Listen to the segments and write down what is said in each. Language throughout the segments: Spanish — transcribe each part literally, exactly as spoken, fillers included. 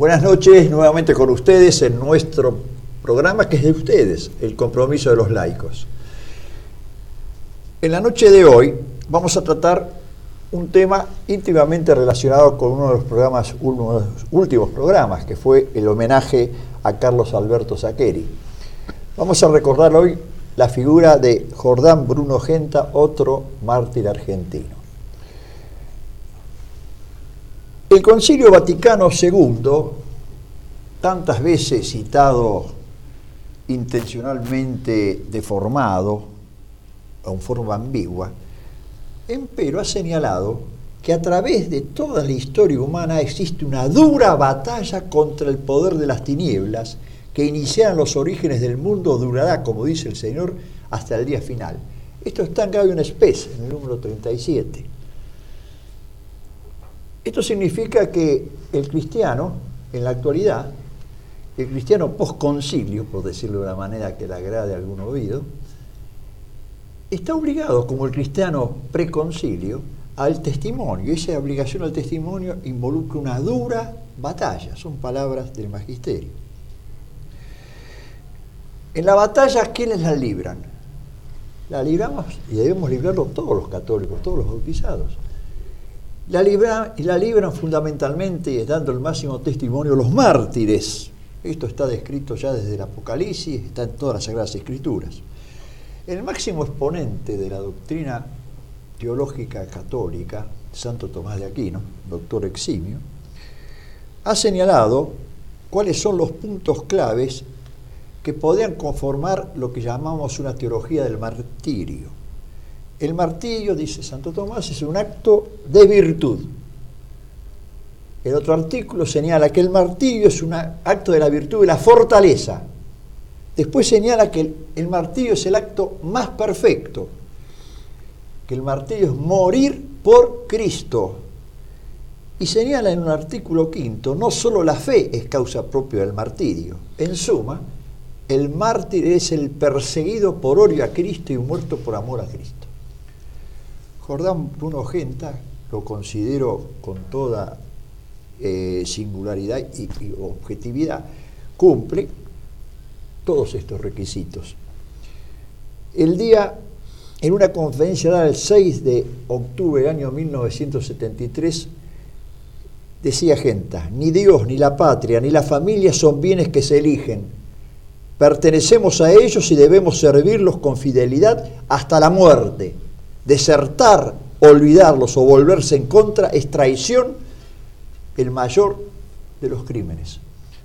Buenas noches, nuevamente con ustedes en nuestro programa que es de ustedes, el compromiso de los laicos. En la noche de hoy vamos a tratar un tema íntimamente relacionado con uno de los programas, uno de los últimos programas, que fue el homenaje a Carlos Alberto Saccheri. Vamos a recordar hoy la figura de Jordán Bruno Genta, otro mártir argentino. El Concilio Vaticano segundo, tantas veces citado, intencionalmente deformado, en forma ambigua, empero ha señalado que a través de toda la historia humana existe una dura batalla contra el poder de las tinieblas que iniciaron los orígenes del mundo, durará, como dice el Señor, hasta el día final. Esto está en Gaudium Spes, en el número treinta y siete. Esto significa que el cristiano, en la actualidad, el cristiano post-concilio, por decirlo de una manera que le agrade a algún oído, está obligado, como el cristiano preconcilio, al testimonio. Esa obligación al testimonio involucra una dura batalla, son palabras del magisterio. En la batalla, ¿quiénes la libran? La libramos, y debemos librarlo todos los católicos, todos los bautizados. La, libra, la libran fundamentalmente, dando el máximo testimonio, los mártires. Esto está descrito ya desde el Apocalipsis, está en todas las Sagradas Escrituras. El máximo exponente de la doctrina teológica católica, Santo Tomás de Aquino, doctor eximio, ha señalado cuáles son los puntos claves que podrían conformar lo que llamamos una teología del martirio. El martirio, dice Santo Tomás, es un acto de virtud. El otro artículo señala que el martirio es un acto de la virtud de la fortaleza. Después señala que el, el martirio es el acto más perfecto, que el martirio es morir por Cristo. Y señala en un artículo quinto, no solo la fe es causa propia del martirio. En suma, el mártir es el perseguido por odio a Cristo y muerto por amor a Cristo. Jordán Bruno Genta, lo considero con toda eh, singularidad y, y objetividad, cumple todos estos requisitos. El día, en una conferencia dada el seis de octubre del año mil novecientos setenta y tres, decía Genta: ni Dios, ni la patria, ni la familia son bienes que se eligen. Pertenecemos a ellos y debemos servirlos con fidelidad hasta la muerte. Desertar, olvidarlos o volverse en contra es traición, el mayor de los crímenes.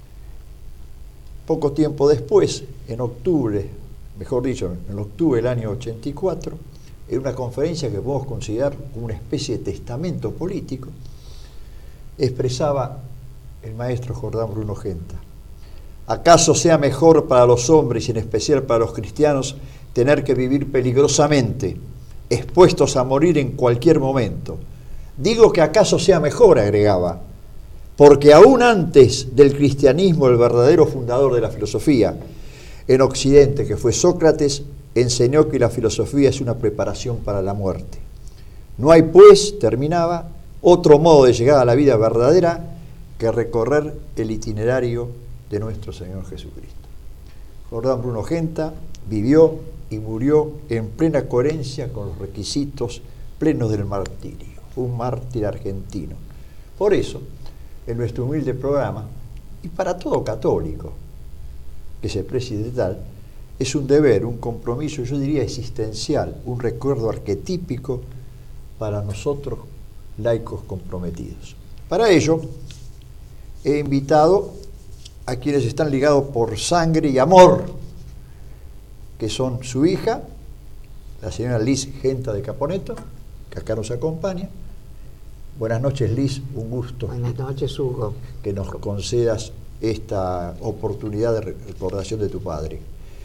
Poco tiempo después, en octubre, mejor dicho, en octubre del año ochenta y cuatro, en una conferencia que podemos considerar como una especie de testamento político, expresaba el maestro Jordán Bruno Genta: ¿acaso sea mejor para los hombres y en especial para los cristianos tener que vivir peligrosamente, expuestos a morir en cualquier momento? Digo que acaso sea mejor, agregaba, porque aún antes del cristianismo, el verdadero fundador de la filosofía en Occidente, que fue Sócrates, enseñó que la filosofía es una preparación para la muerte. No hay, pues, terminaba, otro modo de llegar a la vida verdadera que recorrer el itinerario de nuestro Señor Jesucristo. Jordán Bruno Genta vivió y murió en plena coherencia con los requisitos plenos del martirio. Fue un mártir argentino. Por eso, en nuestro humilde programa, y para todo católico que se preside tal, es un deber, un compromiso, yo diría existencial, un recuerdo arquetípico para nosotros, laicos comprometidos. Para ello, he invitado a quienes están ligados por sangre y amor, que son su hija, la señora Liz Genta de Caponeto, que acá nos acompaña. Buenas noches, Liz, un gusto. Buenas noches, Hugo. Que nos concedas esta oportunidad de recordación de tu padre.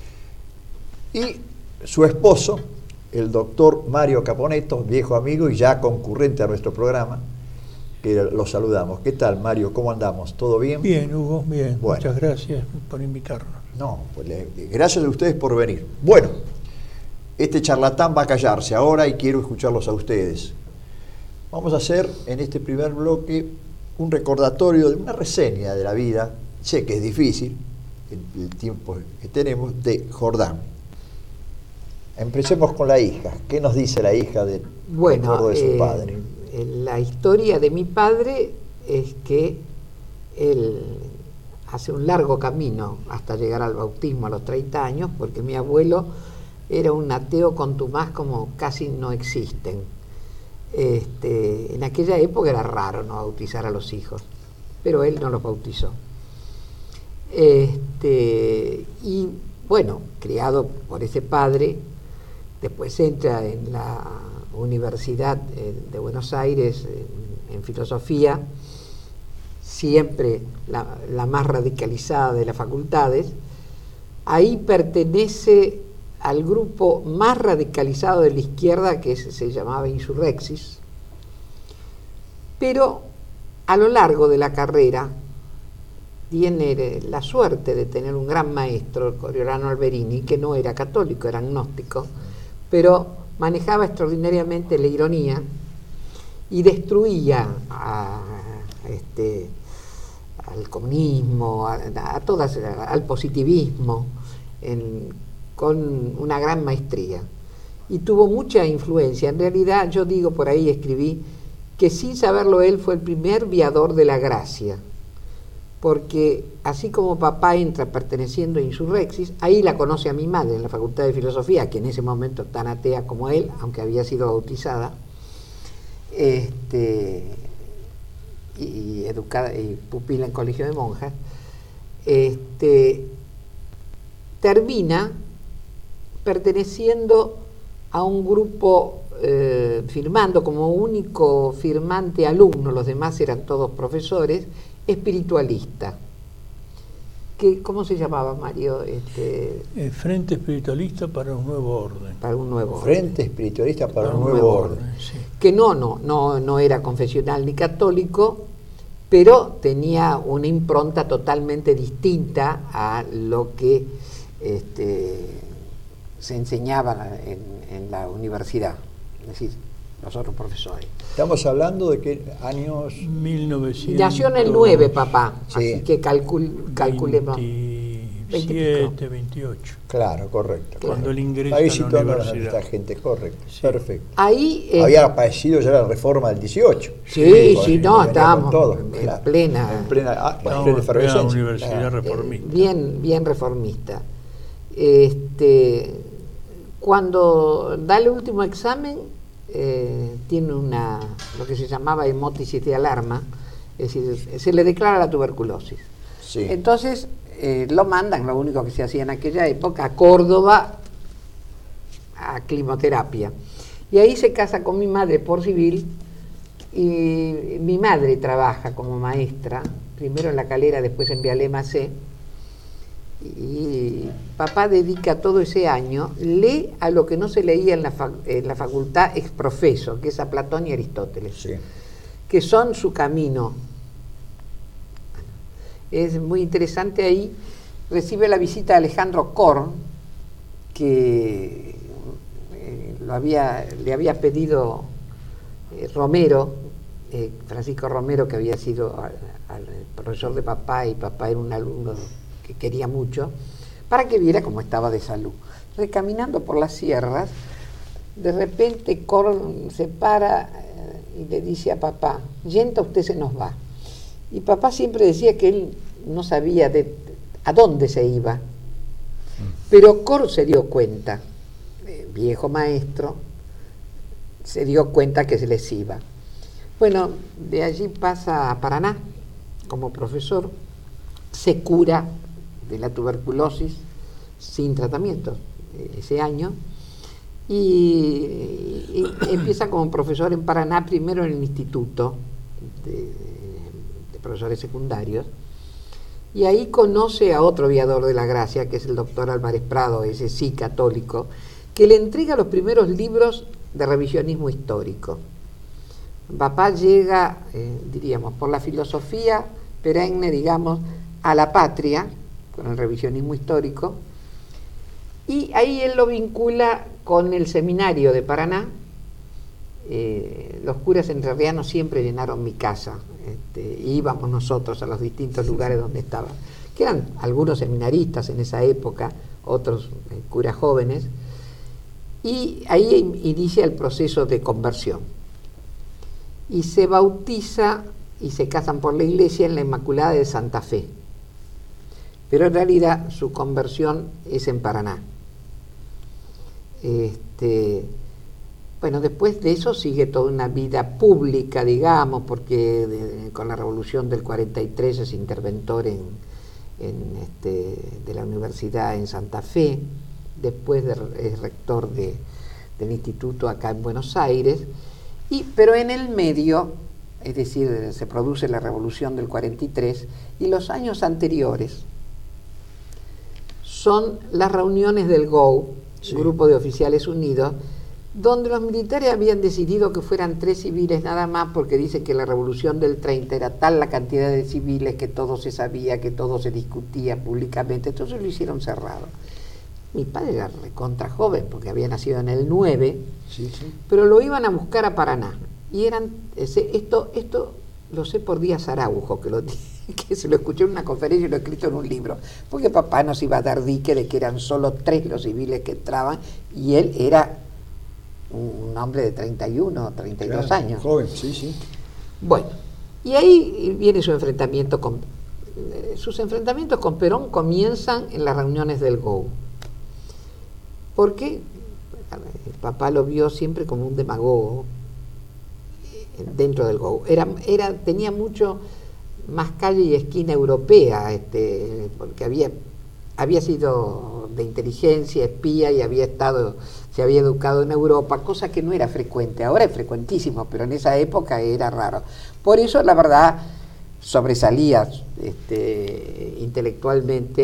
Y su esposo, el doctor Mario Caponeto, viejo amigo y ya concurrente a nuestro programa, que lo saludamos. ¿Qué tal, Mario? ¿Cómo andamos? ¿Todo bien? Bien, Hugo, bien. Bueno. Muchas gracias por invitarnos. No, pues le, gracias a ustedes por venir. Bueno, este charlatán va a callarse ahora y quiero escucharlos a ustedes. Vamos a hacer en este primer bloque un recordatorio de una reseña de la vida, sé que es difícil, el, el tiempo que tenemos, de Jordán. Empecemos con la hija. ¿Qué nos dice la hija del bueno, recuerdo de su eh, padre? La historia de mi padre es que él hace un largo camino hasta llegar al bautismo a los treinta años, porque mi abuelo era un ateo contumaz como casi no existen. Este, en aquella época era raro no bautizar a los hijos, pero él no los bautizó. Este, y bueno, criado por ese padre, después entra en la Universidad de Buenos Aires en, en filosofía, siempre la, la más radicalizada de las facultades. Ahí pertenece al grupo más radicalizado de la izquierda, que se, se llamaba Insurrexis, pero a lo largo de la carrera tiene la suerte de tener un gran maestro, el Coriolano Alberini, que no era católico, era agnóstico, pero manejaba extraordinariamente la ironía y destruía a, a este, al comunismo, a, a todas, al positivismo, en, con una gran maestría. Y tuvo mucha influencia. En realidad, yo digo, por ahí escribí, que sin saberlo él fue el primer viador de la gracia, porque así como papá entra perteneciendo a Insurrexis, ahí la conoce a mi madre en la Facultad de Filosofía, que en ese momento tan atea como él, aunque había sido bautizada, este, y, y educada y pupila en colegio de monjas, este, termina perteneciendo a un grupo, eh, firmando como único firmante alumno, los demás eran todos profesores, espiritualista. Que, ¿cómo se llamaba, Mario? Este, El Frente Espiritualista para un Nuevo Orden. Para un nuevo Frente orden. Espiritualista para, Para un Nuevo, nuevo Orden. orden. Sí. Que no, no, no, no era confesional ni católico, pero tenía una impronta totalmente distinta a lo que este, se enseñaba en, en la universidad, es decir, los otros profesores. Estamos hablando de qué años. mil novecientos. Nació en el nueve, papá, sí. Así que calcul, calculemos. veintisiete, veintiocho. Claro, correcto. Cuando claro. él ingresa Ahí a la situando a universidad. esta gente, correcto. Sí. Perfecto. Ahí eh, había aparecido ya la reforma del dieciocho. Sí, sí, sí, bueno, no, venía estábamos con todo, en claro. plena, En plena, ah, bueno, Estábamos plena en plena efervescencia. universidad Ah, reformista. eh, bien, bien reformista. Este, cuando da el último examen, eh, tiene una, lo que se llamaba hemótisis de alarma, es decir, se le declara la tuberculosis. Sí. Entonces, eh, lo mandan, lo único que se hacía en aquella época, a Córdoba, a quimioterapia. Y ahí se casa con mi madre por civil, y mi madre trabaja como maestra, primero en La Calera, después en Vialema C, y papá dedica todo ese año, lee a lo que no se leía en la, fa en la facultad ex profeso, que es a Platón y Aristóteles, Sí. que son su camino. Es muy interesante ahí, recibe la visita de Alejandro Korn, que eh, lo había, le había pedido eh, Romero, eh, Francisco Romero, que había sido al, al profesor de papá, y papá era un alumno que quería mucho, para que viera cómo estaba de salud. Recaminando por las sierras, de repente Korn se para eh, y le dice a papá, yenta, usted se nos va. Y papá siempre decía que él no sabía de, a dónde se iba, pero Korn se dio cuenta, eh, viejo maestro, se dio cuenta que se les iba. Bueno, de allí pasa a Paraná como profesor, se cura de la tuberculosis sin tratamiento eh, ese año, y, y empieza como profesor en Paraná, primero en el instituto de, de profesores secundarios, y ahí conoce a otro viador de la gracia, que es el doctor Álvarez Prado, ese sí católico, que le entrega los primeros libros de revisionismo histórico. Papá llega, eh, diríamos, por la filosofía perenne, digamos, a la patria, con el revisionismo histórico, y ahí él lo vincula con el seminario de Paraná. Eh, los curas entrerrianos siempre llenaron mi casa este, íbamos nosotros a los distintos lugares donde estaban, que eran algunos seminaristas en esa época, otros eh, curas jóvenes, y ahí inicia el proceso de conversión. Y se bautiza y se casan por la iglesia en la Inmaculada de Santa Fe. Pero en realidad su conversión es en Paraná. Este, bueno, después de eso sigue toda una vida pública, digamos, porque de, con la revolución del cuarenta y tres es interventor en, en este, de la universidad en Santa Fe, después de, es rector de, del instituto acá en Buenos Aires, y, pero en el medio, es decir, se produce la revolución del cuarenta y tres, y los años anteriores son las reuniones del G O U, sí. Grupo de Oficiales Unidos, donde los militares habían decidido que fueran tres civiles nada más, porque dicen que la revolución del treinta era tal la cantidad de civiles que todo se sabía, que todo se discutía públicamente, entonces lo hicieron cerrado. Mi padre era recontra joven, porque había nacido en el nueve, sí, sí. Pero lo iban a buscar a Paraná. Y eran, ese, esto, esto lo sé por Díaz Araujo, que, lo, que se lo escuché en una conferencia y lo he escrito en un libro, porque papá nos iba a dar dique de que eran solo tres los civiles que entraban, y él era un hombre de treinta y uno, treinta y dos claro, años. Joven, sí, sí. Bueno, y ahí viene su enfrentamiento con... Eh, sus enfrentamientos con Perón comienzan en las reuniones del G O U. Porque el papá lo vio siempre como un demagogo dentro del G O U. Era, era, tenía mucho más calle y esquina europea, este, porque había, había sido de inteligencia, espía, y había estado, se había educado en Europa, cosa que no era frecuente. Ahora es frecuentísimo, pero en esa época era raro. Por eso, la verdad, sobresalía este, intelectualmente,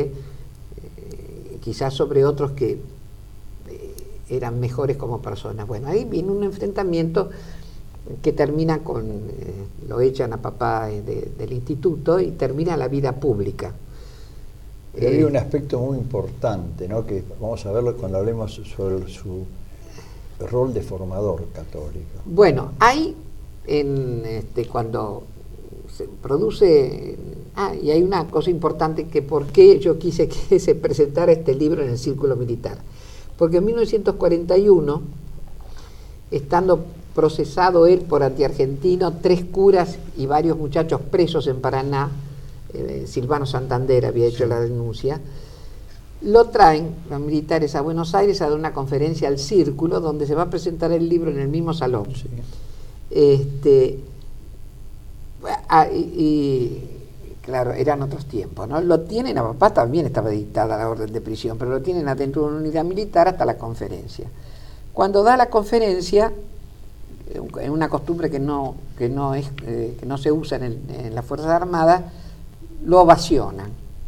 eh, quizás sobre otros que eh, eran mejores como personas. Bueno, ahí viene un enfrentamiento que termina con, eh, lo echan a papá de, del instituto y termina la vida pública. Pero hay un aspecto muy importante, ¿no? Que vamos a verlo cuando hablemos sobre su rol de formador católico. Bueno, hay, en, este, cuando se produce, ah, y hay una cosa importante, que por qué yo quise que se presentara este libro en el Círculo Militar. Porque en mil novecientos cuarenta y uno, estando procesado él por antiargentino, tres curas y varios muchachos presos en Paraná, eh, Silvano Santander había hecho sí. la denuncia, lo traen los militares a Buenos Aires a dar una conferencia al Círculo, donde se va a presentar el libro en el mismo salón. Sí. Este, ah, y, y claro, eran otros tiempos, ¿no? Lo tienen a papá, también estaba dictada la orden de prisión, pero lo tienen adentro de una unidad militar hasta la conferencia. Cuando da la conferencia, en una costumbre que no, que no, es, eh, que no se usa en, el, en las Fuerzas Armadas, lo ovacionan.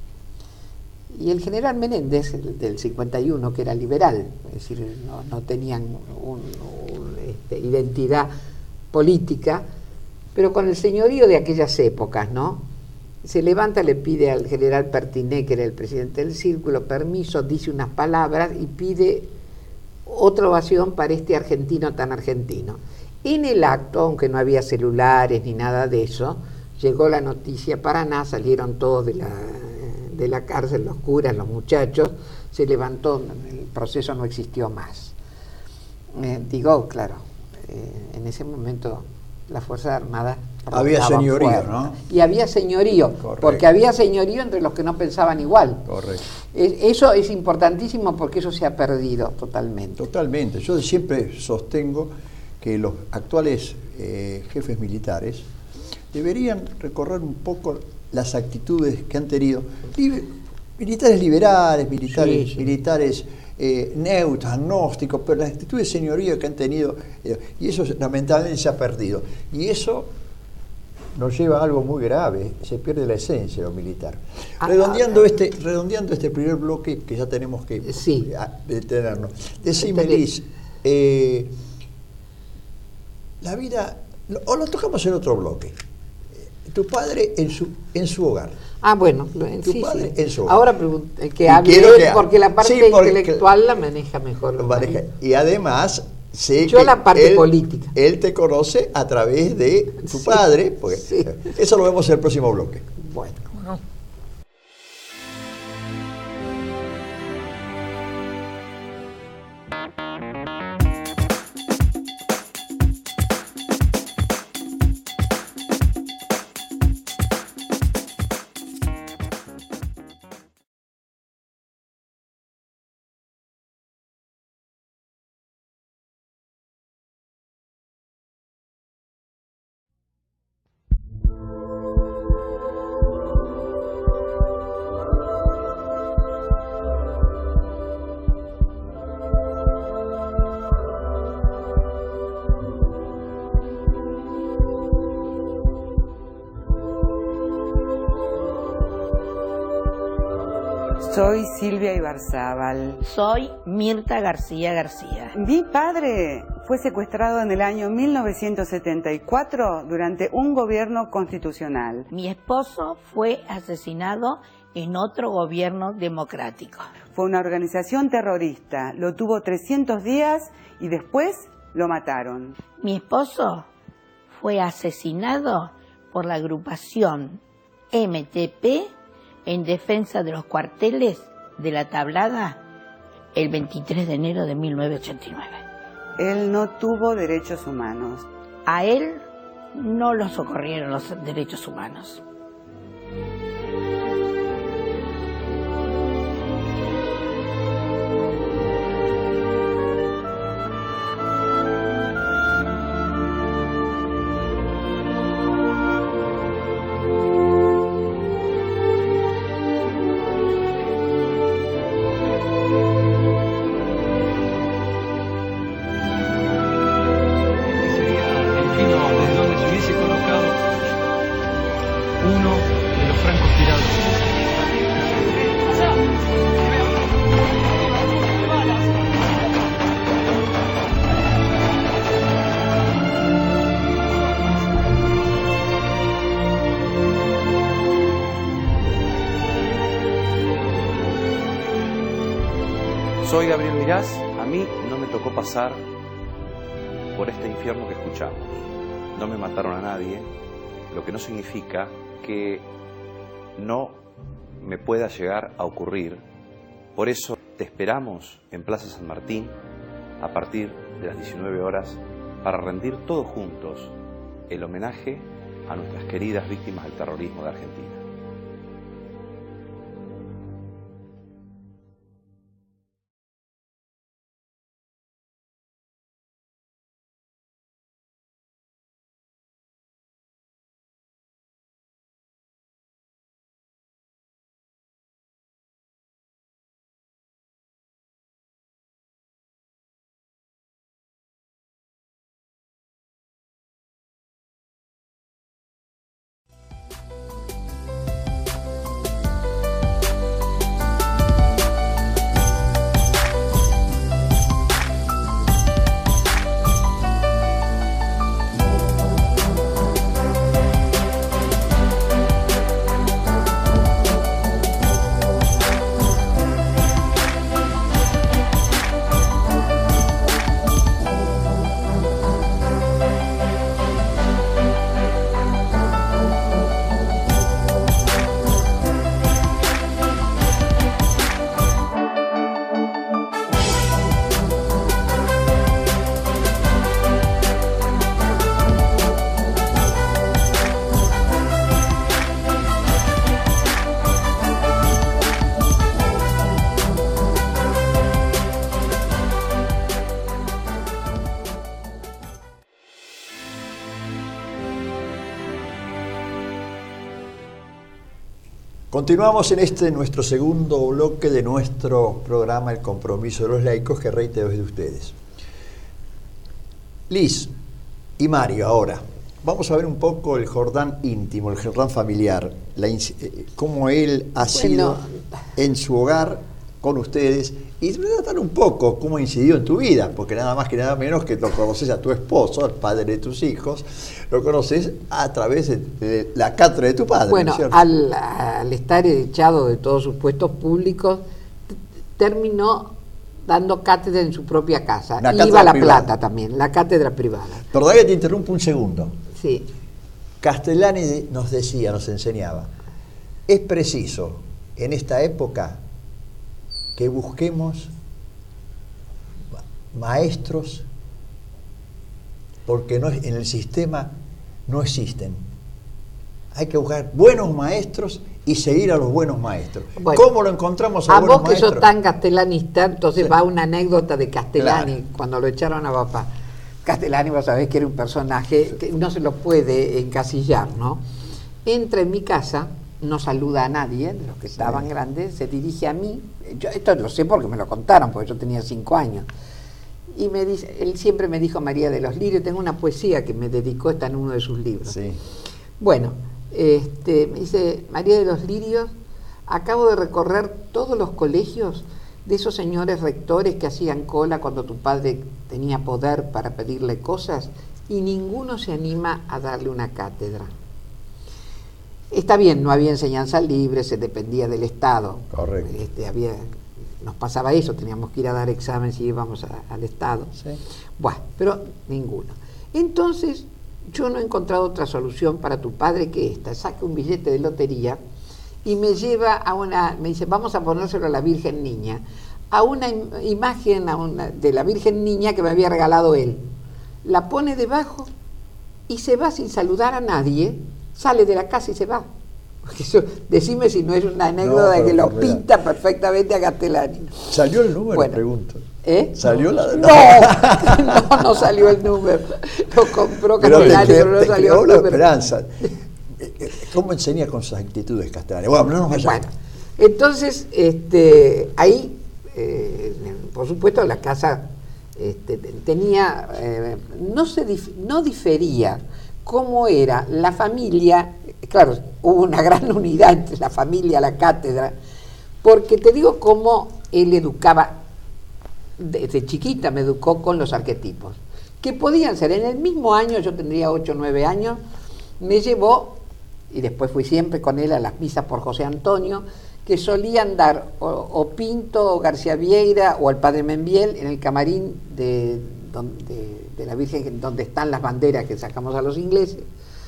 Y el general Menéndez, el del cincuenta y uno, que era liberal, es decir, no, no tenían un, un, este, identidad política, pero con el señorío de aquellas épocas, ¿no? Se levanta, le pide al general Pertiné, que era el presidente del Círculo, permiso, dice unas palabras y pide otra ovación para este argentino tan argentino. En el acto, aunque no había celulares ni nada de eso, llegó la noticia a Paraná, salieron todos de la, de la cárcel, los curas, los muchachos, se levantó, el proceso no existió más. Eh, digo, claro, eh, en ese momento las Fuerzas Armadas había señorío, fuerte, ¿no? Y había señorío, correcto. Porque había señorío entre los que no pensaban igual. Correcto. Es, eso es importantísimo, porque eso se ha perdido totalmente. Totalmente. Yo siempre sostengo que los actuales eh, jefes militares deberían recorrer un poco las actitudes que han tenido liber, militares liberales, militares, sí, sí. militares eh, neutros, agnósticos, pero las actitudes de señorío que han tenido, eh, y eso lamentablemente se ha perdido. Y eso nos lleva a algo muy grave, se pierde la esencia de lo militar. Ah, redondeando, ah, este, redondeando este primer bloque, que ya tenemos que sí. detenernos. Decime, Liz, eh, la vida, o lo tocamos en otro bloque. Tu padre en su en su hogar. Ah, bueno, tu sí, padre sí. en su hogar. Ahora que hable él, porque la parte sí, porque intelectual la maneja mejor. Lo maneja. Y además sé Yo que la parte él, política. Él te conoce a través de tu sí, padre, porque sí. Eso lo vemos en el próximo bloque. Bueno. Bueno. Soy Silvia Ibarzábal. Soy Mirta García García. Mi padre fue secuestrado en el año mil novecientos setenta y cuatro durante un gobierno constitucional. Mi esposo fue asesinado en otro gobierno democrático. Fue una organización terrorista, lo tuvo trescientos días y después lo mataron. Mi esposo fue asesinado por la agrupación M T P en defensa de los cuarteles de La Tablada el veintitrés de enero de mil novecientos ochenta y nueve. Él no tuvo derechos humanos. A él no lo socorrieron los derechos humanos. Soy Gabriel Mirás. A mí no me tocó pasar por este infierno que escuchamos. No me mataron a nadie, lo que no significa que no me pueda llegar a ocurrir. Por eso te esperamos en Plaza San Martín a partir de las diecinueve horas para rendir todos juntos el homenaje a nuestras queridas víctimas del terrorismo de Argentina. Continuamos en este nuestro segundo bloque de nuestro programa El Compromiso de los Laicos, que reitero es de ustedes. Liz y Mario, ahora vamos a ver un poco el Jordán íntimo, el Jordán familiar, la, cómo él ha sido bueno. en su hogar con ustedes, y tratar un poco cómo ha incidido en tu vida, porque nada más que nada menos que lo conoces a tu esposo, al padre de tus hijos, lo conoces a través de, de la cátedra de tu padre. Bueno, ¿no es al, al estar echado de todos sus puestos públicos, terminó dando cátedra en su propia casa. Una Iba a cátedra La privada. Plata también, la cátedra privada. Perdón que te interrumpo un segundo. Sí. Castellani nos decía, nos enseñaba, es preciso en esta época que busquemos maestros, porque no, en el sistema no existen. Hay que buscar buenos maestros y seguir a los buenos maestros. Bueno, ¿cómo lo encontramos a, a buenos vos que maestros? sos tan castellanista, entonces Sí. va una anécdota de Castellani, Claro. cuando lo echaron a papá. Castellani, vos sabés que era un personaje que no se lo puede encasillar, ¿no? Entra en mi casa, no saluda a nadie de los que estaban Sí. grandes, se dirige a mí. Yo esto lo sé porque me lo contaron, porque yo tenía cinco años. Y me dice, él siempre me dijo María de los Lirios, tengo una poesía que me dedicó, está en uno de sus libros. Sí. Bueno, este, me dice, María de los Lirios, acabo de recorrer todos los colegios de esos señores rectores que hacían cola cuando tu padre tenía poder para pedirle cosas y ninguno se anima a darle una cátedra. Está bien, no había enseñanza libre, se dependía del Estado. Correcto. Este, había, nos pasaba eso, teníamos que ir a dar exámenes y íbamos a, al Estado. Sí. Bueno, pero ninguno. Entonces, yo no he encontrado otra solución para tu padre que esta. Saca un billete de lotería y me lleva a una, me dice, vamos a ponérselo a la Virgen Niña, a una im imagen a una, de la Virgen Niña que me había regalado él. La pone debajo y se va sin saludar a nadie, sale de la casa y se va. Porque eso, decime si no es una anécdota No, que lo por real. pinta perfectamente a Castellani. ¿Salió el número? Bueno. Pregunto. ¿Eh? ¿Salió la No, no, no salió el número. Lo compró Pero te, Castellani, te, pero no te salió creó el la número. esperanza. ¿Cómo enseña con sus actitudes Castellani? Bueno, no nos vayamos. Bueno, entonces, este, ahí, eh, por supuesto, la casa este, tenía, eh, no, se dif no difería cómo era la familia. Claro, hubo una gran unidad entre la familia y la cátedra, porque te digo cómo él educaba, desde chiquita me educó con los arquetipos, que podían ser, en el mismo año, yo tendría ocho o nueve años, me llevó, y después fui siempre con él a las misas por José Antonio, que solían dar o, o Pinto o García Vieira o el Padre Membiel en el camarín de, de, de la Virgen, donde están las banderas que sacamos a los ingleses,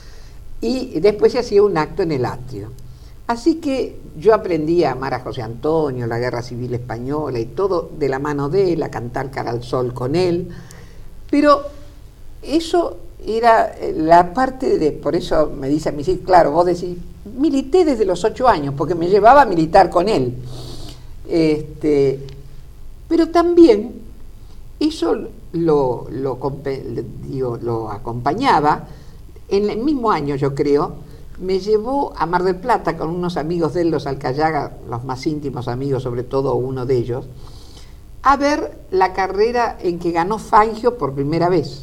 y después se hacía un acto en el atrio. Así que yo aprendí a amar a José Antonio, la Guerra Civil Española y todo de la mano de él, a cantar Cara al Sol con él, pero eso era la parte de, por eso me dice a mí, sí, claro, vos decís, milité desde los ocho años, porque me llevaba a militar con él. Este, pero también eso lo, lo, digo, lo acompañaba, en el mismo año yo creo, me llevó a Mar del Plata con unos amigos de él, los Alcayaga, los más íntimos amigos, sobre todo uno de ellos, a ver la carrera en que ganó Fangio por primera vez.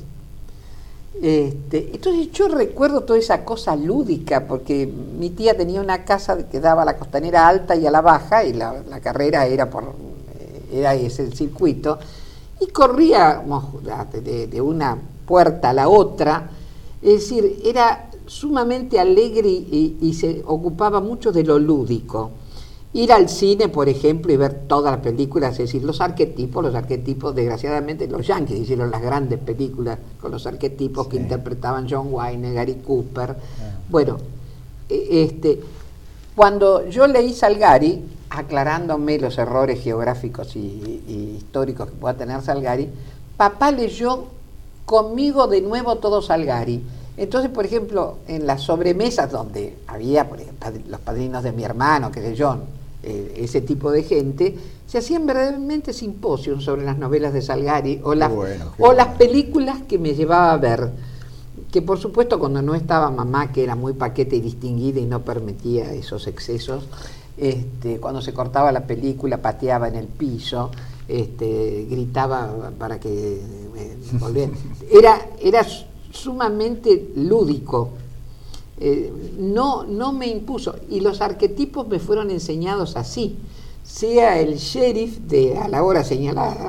Este, entonces yo recuerdo toda esa cosa lúdica, porque mi tía tenía una casa que daba a la Costanera Alta y a la Baja, y la, la carrera era por era ese el circuito, y corríamos de, de una puerta a la otra, es decir, era sumamente alegre y, y, y se ocupaba mucho de lo lúdico. Ir al cine, por ejemplo, y ver todas las películas, es decir, los arquetipos, los arquetipos, desgraciadamente, los yankees hicieron las grandes películas con los arquetipos, sí, que interpretaban John Wayne, Gary Cooper. Ah. Bueno, este, cuando yo leí Salgari, aclarándome los errores geográficos y, y históricos que pueda tener Salgari, papá leyó conmigo de nuevo todo Salgari. Entonces, por ejemplo, en las sobremesas donde había, por ejemplo, los padrinos de mi hermano, qué sé yo, eh, ese tipo de gente, se hacían verdaderamente simposios sobre las novelas de Salgari o, las, bueno, o bueno. las películas que me llevaba a ver, que por supuesto cuando no estaba mamá, que era muy paquete y distinguida y no permitía esos excesos, este, cuando se cortaba la película pateaba en el piso, este, gritaba para que eh, volviera. Era, era sumamente lúdico, eh, no, no me impuso, y los arquetipos me fueron enseñados así, sea el sheriff de a la hora señalada,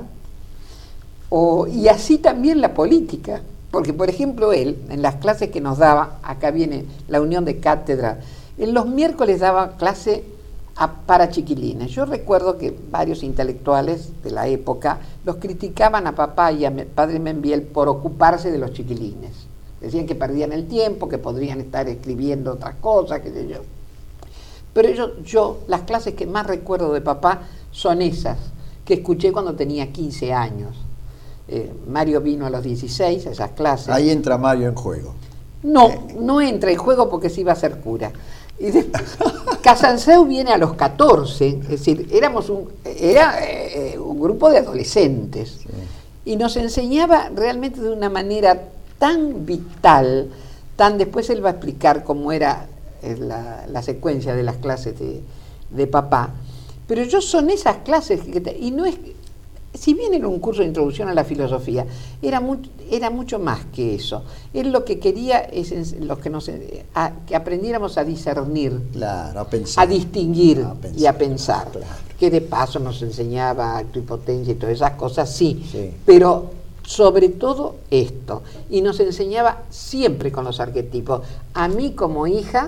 o, y así también la política, porque por ejemplo él, en las clases que nos daba, acá viene la unión de cátedra, en los miércoles daba clase a, para chiquilines. Yo recuerdo que varios intelectuales de la época los criticaban a papá y a mi padre Membiel por ocuparse de los chiquilines. Decían que perdían el tiempo, que podrían estar escribiendo otras cosas, qué sé yo. Pero yo, yo, las clases que más recuerdo de papá son esas, que escuché cuando tenía quince años. Eh, Mario vino a los dieciséis a esas clases. Ahí entra Mario en juego. No, no entra en juego porque se iba a ser cura. Y después, Casanseu viene a los catorce, es decir, éramos un, era eh, un grupo de adolescentes. Sí. Y nos enseñaba realmente de una manera tan vital, tan después él va a explicar cómo era la, la secuencia de las clases de, de papá. Pero yo son esas clases que te, y no es, si bien era un curso de introducción a la filosofía, era, mu, era mucho más que eso. Él lo que quería es los que, nos, a, que aprendiéramos a discernir, claro, a, pensar, a distinguir a pensar, y a pensar. Claro. Que de paso nos enseñaba acto y potencia y todas esas cosas, sí, sí. Pero sobre todo esto. Y nos enseñaba siempre con los arquetipos. A mí como hija,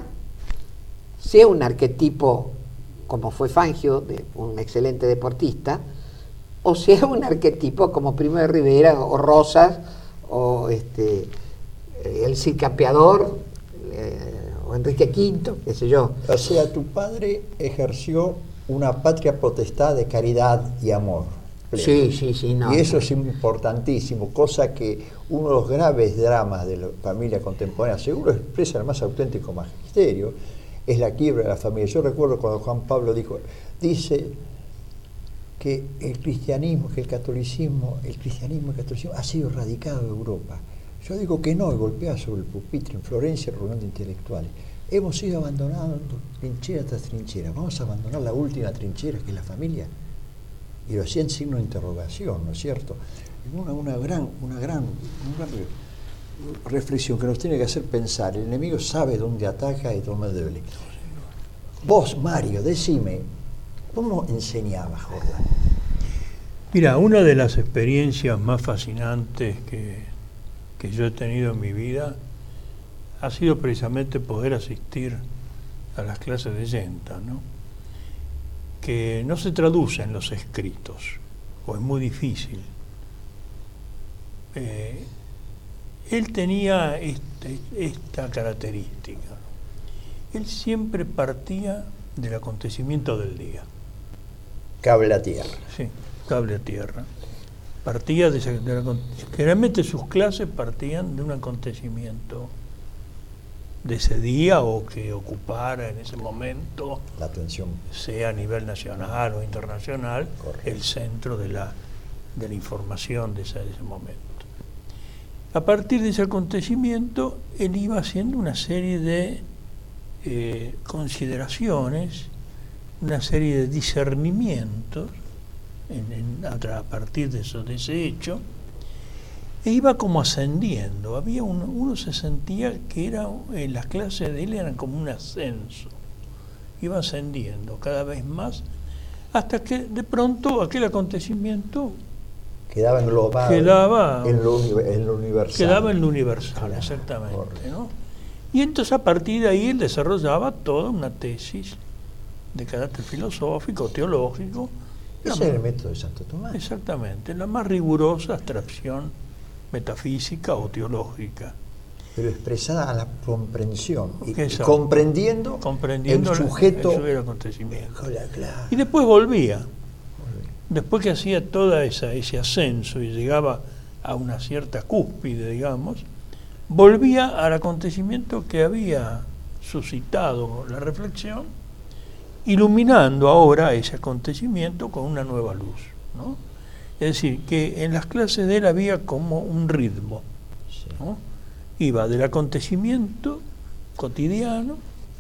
sea un arquetipo como fue Fangio, de un excelente deportista, o sea un arquetipo como Primo de Rivera o Rosas o este el Cid Campeador eh, o Enrique Quinto, qué sé yo. O sea, tu padre ejerció una patria potestad de caridad y amor. Pleno. Sí, sí, sí. No, y eso no. es importantísimo, cosa que uno de los graves dramas de la familia contemporánea, seguro expresa el más auténtico magisterio, es la quiebra de la familia. Yo recuerdo cuando Juan Pablo dijo, dice que el cristianismo, que el catolicismo, el cristianismo y el catolicismo ha sido erradicado de Europa. Yo digo que no, y golpeaba sobre el pupitre en Florencia, reunión de intelectuales. Hemos ido abandonando trinchera tras trinchera. Vamos a abandonar la última trinchera, que es la familia. Y lo hacía en signo de interrogación, ¿no es cierto? Una, una gran, una gran, una gran reflexión que nos tiene que hacer pensar. El enemigo sabe dónde ataca y dónde duele. Vos, Mario, decime, ¿cómo enseñabas, Jordán? Mira, una de las experiencias más fascinantes que, que yo he tenido en mi vida ha sido precisamente poder asistir a las clases de Yenta, ¿no? Que no se traduce en los escritos, o es muy difícil. Eh, él tenía este, esta característica. Él siempre partía del acontecimiento del día. Cable a tierra. Sí, cable a tierra. Partía de, de la, generalmente sus clases partían de un acontecimiento de ese día o que ocupara en ese momento la atención, sea a nivel nacional o internacional, correcto, el centro de la, de la información de ese, de ese momento. A partir de ese acontecimiento, él iba haciendo una serie de eh, consideraciones, una serie de discernimientos en, en, a, a partir de, eso, de ese hecho, e iba como ascendiendo. Había uno, uno se sentía que era, en las clases de él eran como un ascenso, iba ascendiendo cada vez más, hasta que de pronto aquel acontecimiento quedaba englobado quedaba en lo, en lo universal. Quedaba en lo universal, exactamente, ¿no? Y entonces a partir de ahí él desarrollaba toda una tesis de carácter filosófico, teológico. Ese es el método de Santo Tomás. Exactamente, la más rigurosa abstracción metafísica o teológica. Pero expresada a la comprensión, y Exacto. comprendiendo, comprendiendo el sujeto, el, el acontecimiento. Claro. Y después volvía. Después que hacía todo ese ascenso y llegaba a una cierta cúspide, digamos, volvía al acontecimiento que había suscitado la reflexión, iluminando ahora ese acontecimiento con una nueva luz, ¿no? Es decir, que en las clases de él había como un ritmo, ¿no? Iba del acontecimiento cotidiano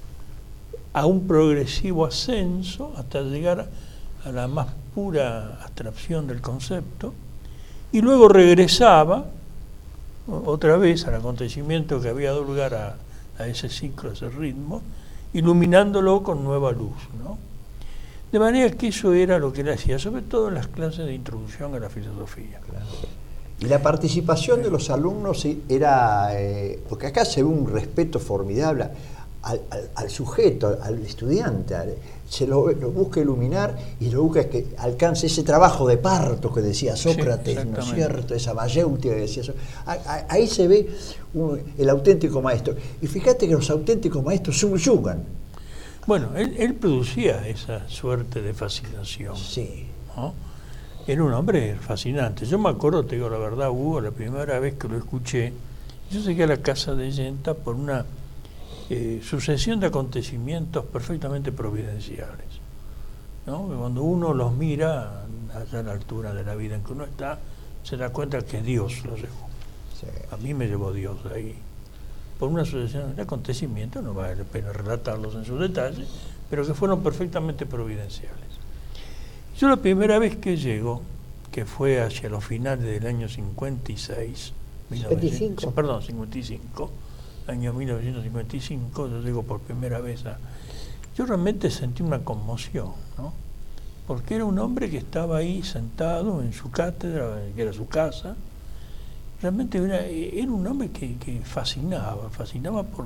a un progresivo ascenso hasta llegar a la más pura abstracción del concepto, y luego regresaba otra vez al acontecimiento que había dado lugar a, a ese ciclo, a ese ritmo, iluminándolo con nueva luz, ¿no? De manera que eso era lo que él hacía, sobre todo en las clases de introducción a la filosofía. Claro. Y la participación de los alumnos era, eh, porque acá se ve un respeto formidable al, al, al sujeto, al, al estudiante, al, se lo, lo busca iluminar y lo busca que alcance ese trabajo de parto que decía Sócrates, sí, ¿no es cierto? Esa mayéutica que decía Sócrates. Ahí se ve un, el auténtico maestro. Y fíjate que los auténticos maestros subyugan. Bueno, él, él producía esa suerte de fascinación. Sí. ¿No? Era un hombre fascinante. Yo me acuerdo, te digo la verdad, Hugo, la primera vez que lo escuché, yo llegué a la casa de Yenta por una eh, sucesión de acontecimientos perfectamente providenciales, ¿no? Cuando uno los mira allá a la altura de la vida en que uno está, se da cuenta que Dios lo llevó. Sí. A mí me llevó Dios ahí. Por una sucesión de acontecimientos, no vale la pena relatarlos en sus detalles, pero que fueron perfectamente providenciales. Yo la primera vez que llego, que fue hacia los finales del año cincuenta y seis, cincuenta y cinco. Perdón, cincuenta y cinco, año mil novecientos cincuenta y cinco, yo llego por primera vez a... Yo realmente sentí una conmoción, ¿no? Porque era un hombre que estaba ahí sentado en su cátedra, que era su casa. Realmente era, era un hombre que, que fascinaba, fascinaba por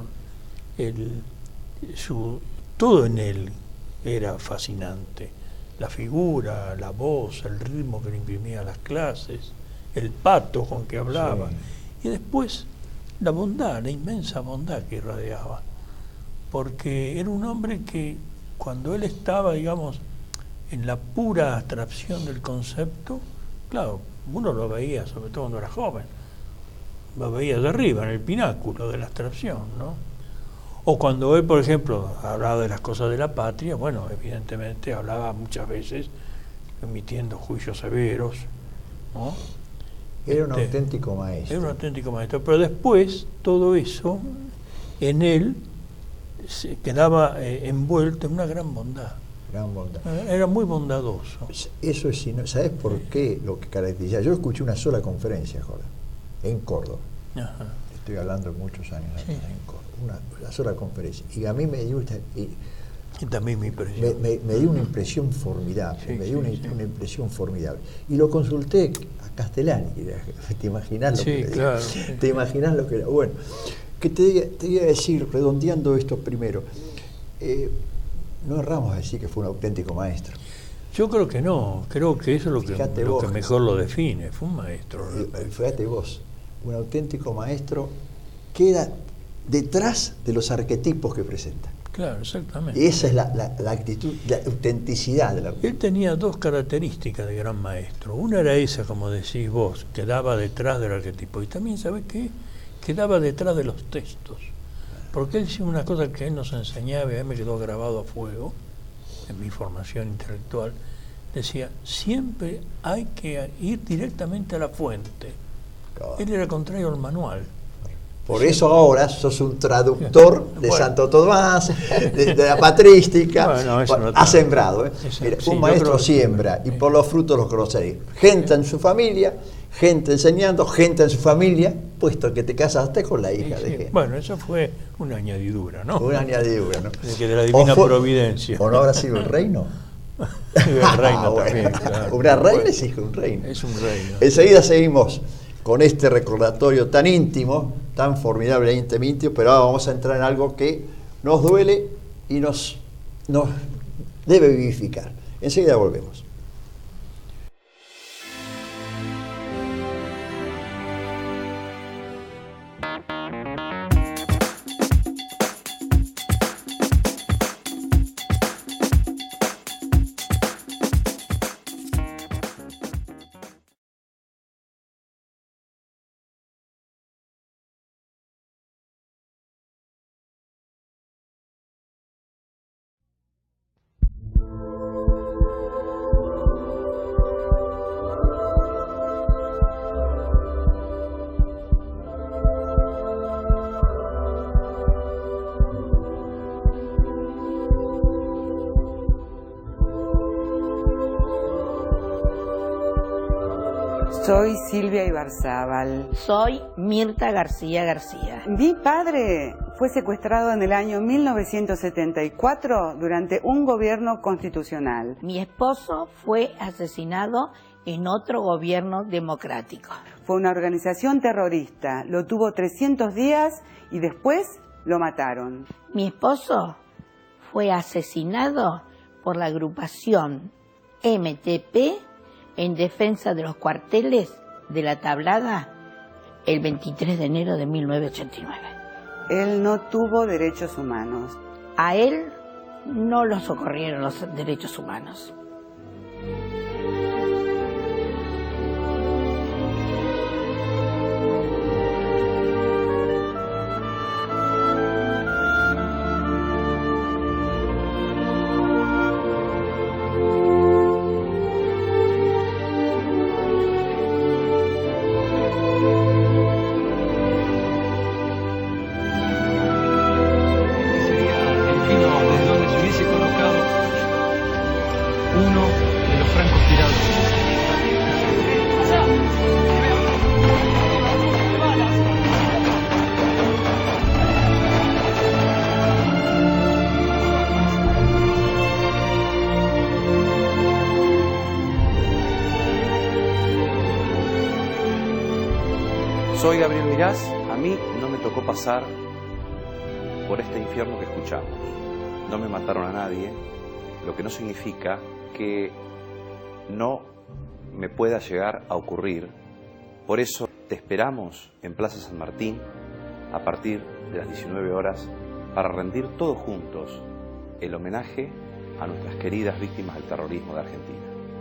el, su, todo en él era fascinante. La figura, la voz, el ritmo que le imprimía a las clases, el pato con que hablaba, sí. Y después la bondad, la inmensa bondad que irradiaba, porque era un hombre que cuando él estaba, digamos, en la pura abstracción del concepto, claro, uno lo veía, sobre todo cuando era joven, lo veía de arriba, en el pináculo de la abstracción, ¿no? O cuando él, por ejemplo, hablaba de las cosas de la patria, bueno, evidentemente hablaba muchas veces emitiendo juicios severos, ¿no? Era un este, auténtico maestro. Era un auténtico maestro, pero después todo eso en él se quedaba eh, envuelto en una gran bondad. Gran bondad. Era muy bondadoso. Eso es, ¿sabes por qué lo que caracteriza? Yo escuché una sola conferencia, Jorge, en Córdoba. Ajá. Estoy hablando de muchos años sí. atrás, en Córdoba. Una, una sola conferencia. Y a mí me dio esta, y, y también mi impresión. Me, me, me dio una impresión formidable. Sí, me dio sí, una, sí. una impresión formidable. Y lo consulté a Castellani. ¿Te imaginas lo sí, que claro, era? Sí. ¿Te imaginas lo que era? Bueno, que te, te iba a decir, redondeando esto primero, eh, no erramos a decir que fue un auténtico maestro. Yo creo que no, creo que eso es lo que, lo que mejor lo define, fue un maestro. Eh, fíjate vos, un auténtico maestro queda detrás de los arquetipos que presenta. Claro, exactamente. Y esa es la, la, la actitud, la autenticidad de la... Él tenía dos características de gran maestro. Una era esa, como decís vos, quedaba detrás del arquetipo. Y también, ¿sabés qué? Quedaba detrás de los textos. Porque él decía una cosa que él nos enseñaba y a mí me quedó grabado a fuego en mi formación intelectual. Decía, siempre hay que ir directamente a la fuente. Claro. Él era contrario al manual. Por eso ahora sos un traductor de bueno. Santo Tomás, de, de la patrística, bueno, eso no ha sembrado. ¿eh? Mira, sí, un maestro siembra, y por los frutos los conoceréis. Gente en su familia, gente enseñando, gente en su familia, puesto que te casaste con la hija sí, de sí. gente. Bueno, eso fue una añadidura, ¿no? Una añadidura, ¿no? De, que de la divina fue, providencia. ¿O no habrá sido el reino? el reino ah, también, bueno. claro. Una reina bueno, es hijo de un reino. Es un reino. Enseguida seguimos con este recordatorio tan íntimo, tan formidablemente íntimo, pero ahora vamos a entrar en algo que nos duele y nos, nos debe vivificar. Enseguida volvemos. Soy Silvia Ibarzábal. Soy Mirta García García. Mi padre fue secuestrado en el año mil novecientos setenta y cuatro durante un gobierno constitucional. Mi esposo fue asesinado en otro gobierno democrático. Fue una organización terrorista, lo tuvo trescientos días y después lo mataron. Mi esposo fue asesinado por la agrupación M T P en defensa de los cuarteles de La Tablada el veintitrés de enero de mil novecientos ochenta y nueve. Él no tuvo derechos humanos. A él no lo socorrieron los derechos humanos. Soy Gabriel Mirás, a mí no me tocó pasar por este infierno que escuchamos. No me mataron a nadie, lo que no significa que no me pueda llegar a ocurrir. Por eso te esperamos en Plaza San Martín a partir de las diecinueve horas para rendir todos juntos el homenaje a nuestras queridas víctimas del terrorismo de Argentina.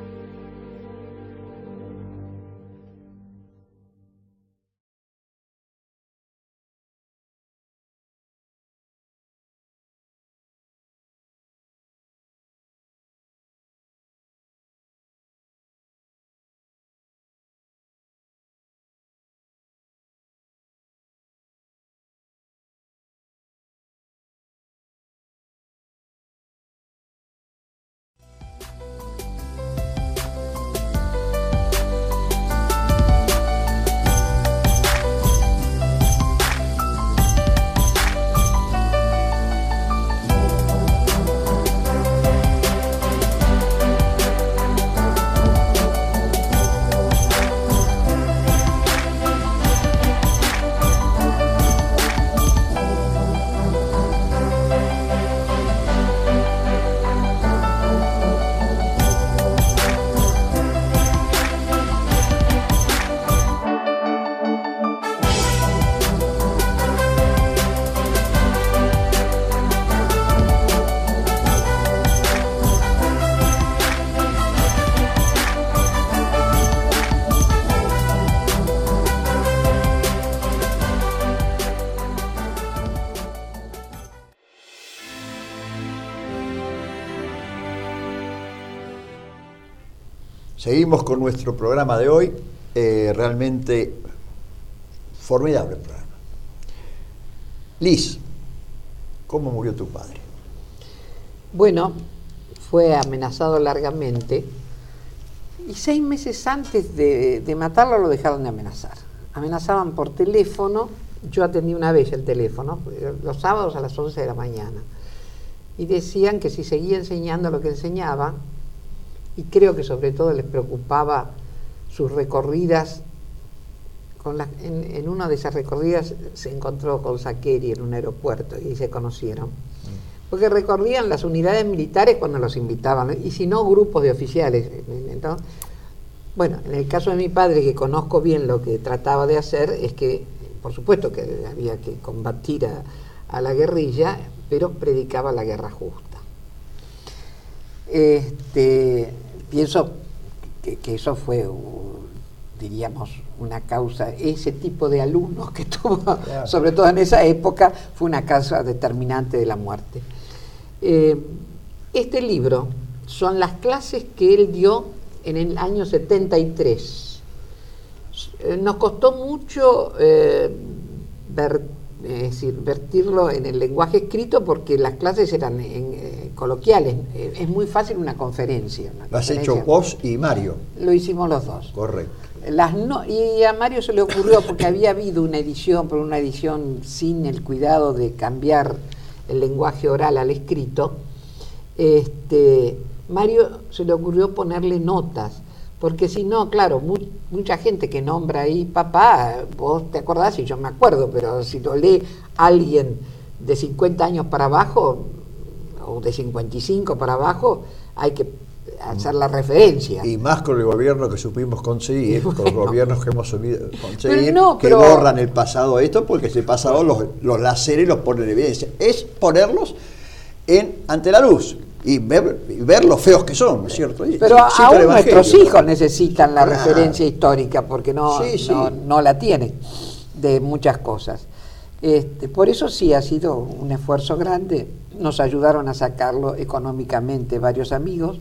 Seguimos con nuestro programa de hoy, eh, realmente formidable programa. Liz, ¿cómo murió tu padre? Bueno, fue amenazado largamente y seis meses antes de, de matarlo lo dejaron de amenazar. Amenazaban por teléfono, yo atendí una vez el teléfono, los sábados a las once de la mañana, y decían que si seguía enseñando lo que enseñaba, y creo que sobre todo les preocupaba sus recorridas, con la, en, en una de esas recorridas se encontró con Saccheri en un aeropuerto y se conocieron. Porque recorrían las unidades militares cuando los invitaban, y si no, grupos de oficiales. Entonces, bueno, en el caso de mi padre, que conozco bien lo que trataba de hacer, es que, por supuesto que había que combatir a, a la guerrilla, pero predicaba la guerra justa. Este, pienso que, que eso fue, diríamos, una causa, ese tipo de alumnos que tuvo, claro, sobre todo en esa época, fue una causa determinante de la muerte. Eh, este libro son las clases que él dio en el año setenta y tres. Eh, nos costó mucho eh, ver, es decir, vertirlo en el lenguaje escrito porque las clases eran en, eh, coloquiales. Eh, es muy fácil una conferencia. Una Lo has conferencia. hecho vos y Mario. Lo hicimos los dos. Correcto. Las no, y a Mario se le ocurrió, porque había habido una edición, pero una edición sin el cuidado de cambiar el lenguaje oral al escrito. Este, Mario se le ocurrió ponerle notas, porque si no, claro, mu mucha gente que nombra ahí papá, vos te acordás y yo me acuerdo, pero si lo lee alguien de cincuenta años para abajo, o de cincuenta y cinco para abajo, hay que hacer la referencia. Y más con el gobierno que supimos conseguir, bueno, con los gobiernos que hemos subido, conseguir, no, que pero, borran el pasado esto, porque ese pasado los, los laceres los ponen en evidencia. Es ponerlos en, ante la luz y ver, y ver lo feos que son, ¿no es cierto? Y, pero aún nuestros hijos ¿no? necesitan la claro. referencia histórica, porque no, sí, sí. no, no la tienen de muchas cosas. Este, por eso sí ha sido un esfuerzo grande. Nos ayudaron a sacarlo económicamente varios amigos.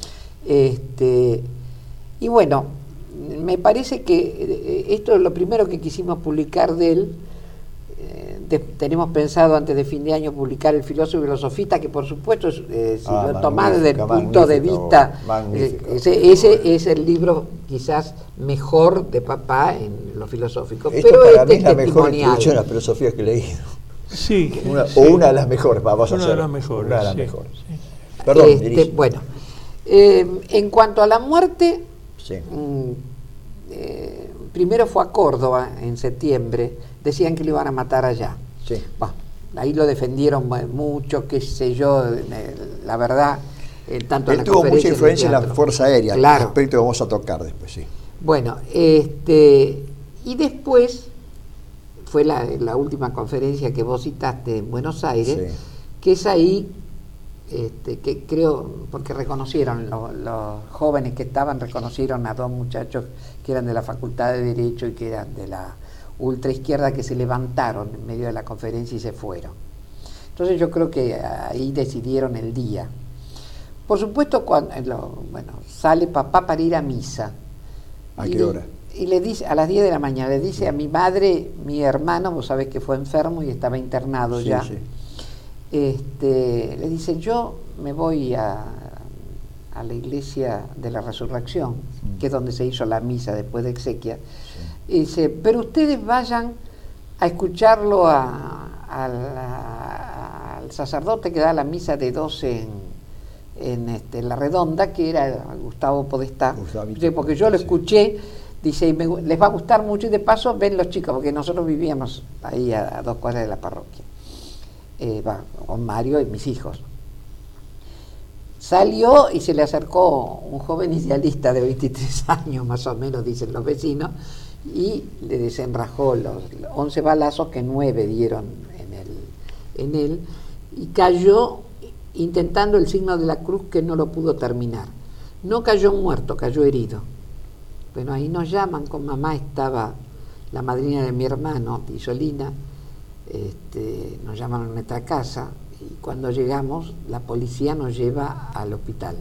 Este, y bueno, me parece que esto es lo primero que quisimos publicar de él. Eh, de, tenemos pensado antes de fin de año publicar El filósofo y el filosofista, que por supuesto, eh, si ah, lo tomás desde el punto de vista, eh, magnífico. ese, ese es el libro quizás mejor de papá en lo filosófico. Esto pero para este mí es la mejor testimonial. introducción a la filosofía que he leído. Sí, Una, sí. O una de las mejores, vamos a Una hacer. de las mejores. Una de las sí, mejores. sí. Perdón, Este, Denise. bueno, eh, en cuanto a la muerte, Sí. mm, eh, primero fue a Córdoba en septiembre, decían que lo iban a matar allá. Sí. Bueno, ahí lo defendieron mucho, qué sé yo, eh, la verdad, eh, tanto en Él la tuvo mucha conferencia influencia en la teatro. Fuerza Aérea, Claro. aspecto que vamos a tocar después, sí. Bueno, este, y después fue la, la última conferencia que vos citaste en Buenos Aires, Sí. que es ahí, este, que creo, porque reconocieron, lo, los jóvenes que estaban reconocieron a dos muchachos que eran de la Facultad de Derecho y que eran de la ultraizquierda, que se levantaron en medio de la conferencia y se fueron. Entonces yo creo que ahí decidieron el día. Por supuesto, cuando lo, bueno, sale papá para ir a misa. ¿A y qué le, hora? Y le dice, a las diez de la mañana, le dice a mi madre, mi hermano, vos sabés que fue enfermo y estaba internado Sí, ya. sí. Este, le dice, yo me voy a, a la iglesia de la Resurrección, Mm. que es donde se hizo la misa después de exequia. Y dice, pero ustedes vayan a escucharlo a, a la- al sacerdote que da la misa de doce en, en este, La Redonda, que era Gustavo Podestá. Gustavito Dice, porque yo lo sí. escuché, dice, y me- les va a gustar mucho, y de paso ven los chicos, porque nosotros vivíamos ahí a, a dos cuadras de la parroquia. Eh, va, con Mario y mis hijos. Salió y se le acercó un joven idealista de veintitrés años, más o menos, dicen los vecinos, y le desenrajó los once balazos, que nueve dieron en, el, en él, y cayó intentando el signo de la cruz, que no lo pudo terminar. No cayó muerto, cayó herido. Bueno, ahí nos llaman, con mamá estaba la madrina de mi hermano, Isolina. Este, nos llaman a nuestra casa y cuando llegamos la policía nos lleva al hospital.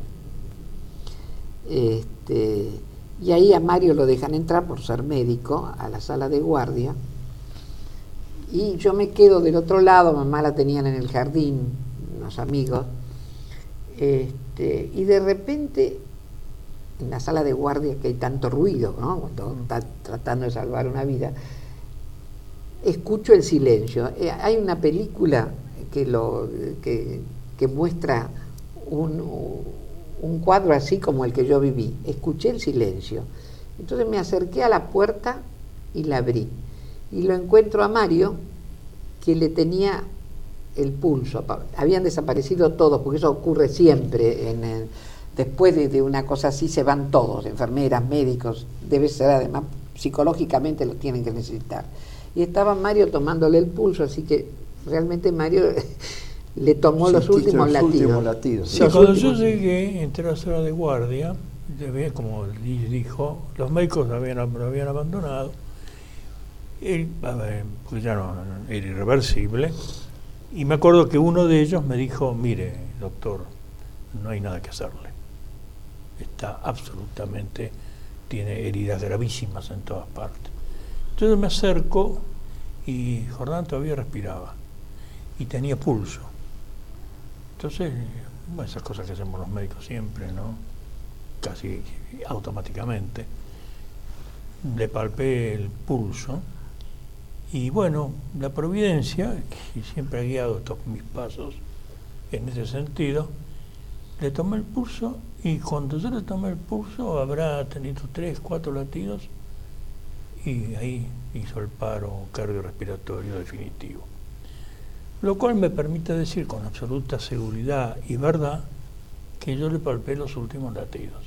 Este, y ahí a Mario lo dejan entrar por ser médico a la sala de guardia y yo me quedo del otro lado, mamá la tenían en el jardín, unos amigos, este, y de repente en la sala de guardia, que hay tanto ruido, ¿no?, cuando está tratando de salvar una vida, escucho el silencio. Eh, hay una película que, lo, que, que muestra un, un cuadro así como el que yo viví. Escuché el silencio. Entonces me acerqué a la puerta y la abrí. Y lo encuentro a Mario, que le tenía el pulso. Habían desaparecido todos, porque eso ocurre siempre. En el, después de, de una cosa así se van todos, enfermeras, médicos. Debe ser, además, psicológicamente lo tienen que necesitar. Y estaba Mario tomándole el pulso, así que realmente Mario le tomó Sí, los últimos los latidos. últimos latidos. Sí, Los cuando últimos, yo sí. llegué, entré a la sala de guardia, ya ve, como Liz dijo, los médicos lo habían, lo habían abandonado, él, a ver, pues ya no, era irreversible, y me acuerdo que uno de ellos me dijo, mire, doctor, no hay nada que hacerle, está absolutamente, tiene heridas gravísimas en todas partes. Entonces me acerco y Jordán todavía respiraba y tenía pulso. Entonces, bueno, esas cosas que hacemos los médicos siempre, ¿no? Casi automáticamente. Le palpé el pulso y bueno, la providencia, que siempre ha guiado estos mis pasos en ese sentido, le tomé el pulso y cuando yo le tomé el pulso habrá tenido tres, cuatro latidos y ahí hizo el paro cardiorrespiratorio definitivo. Lo cual me permite decir con absoluta seguridad y verdad que yo le palpé los últimos latidos,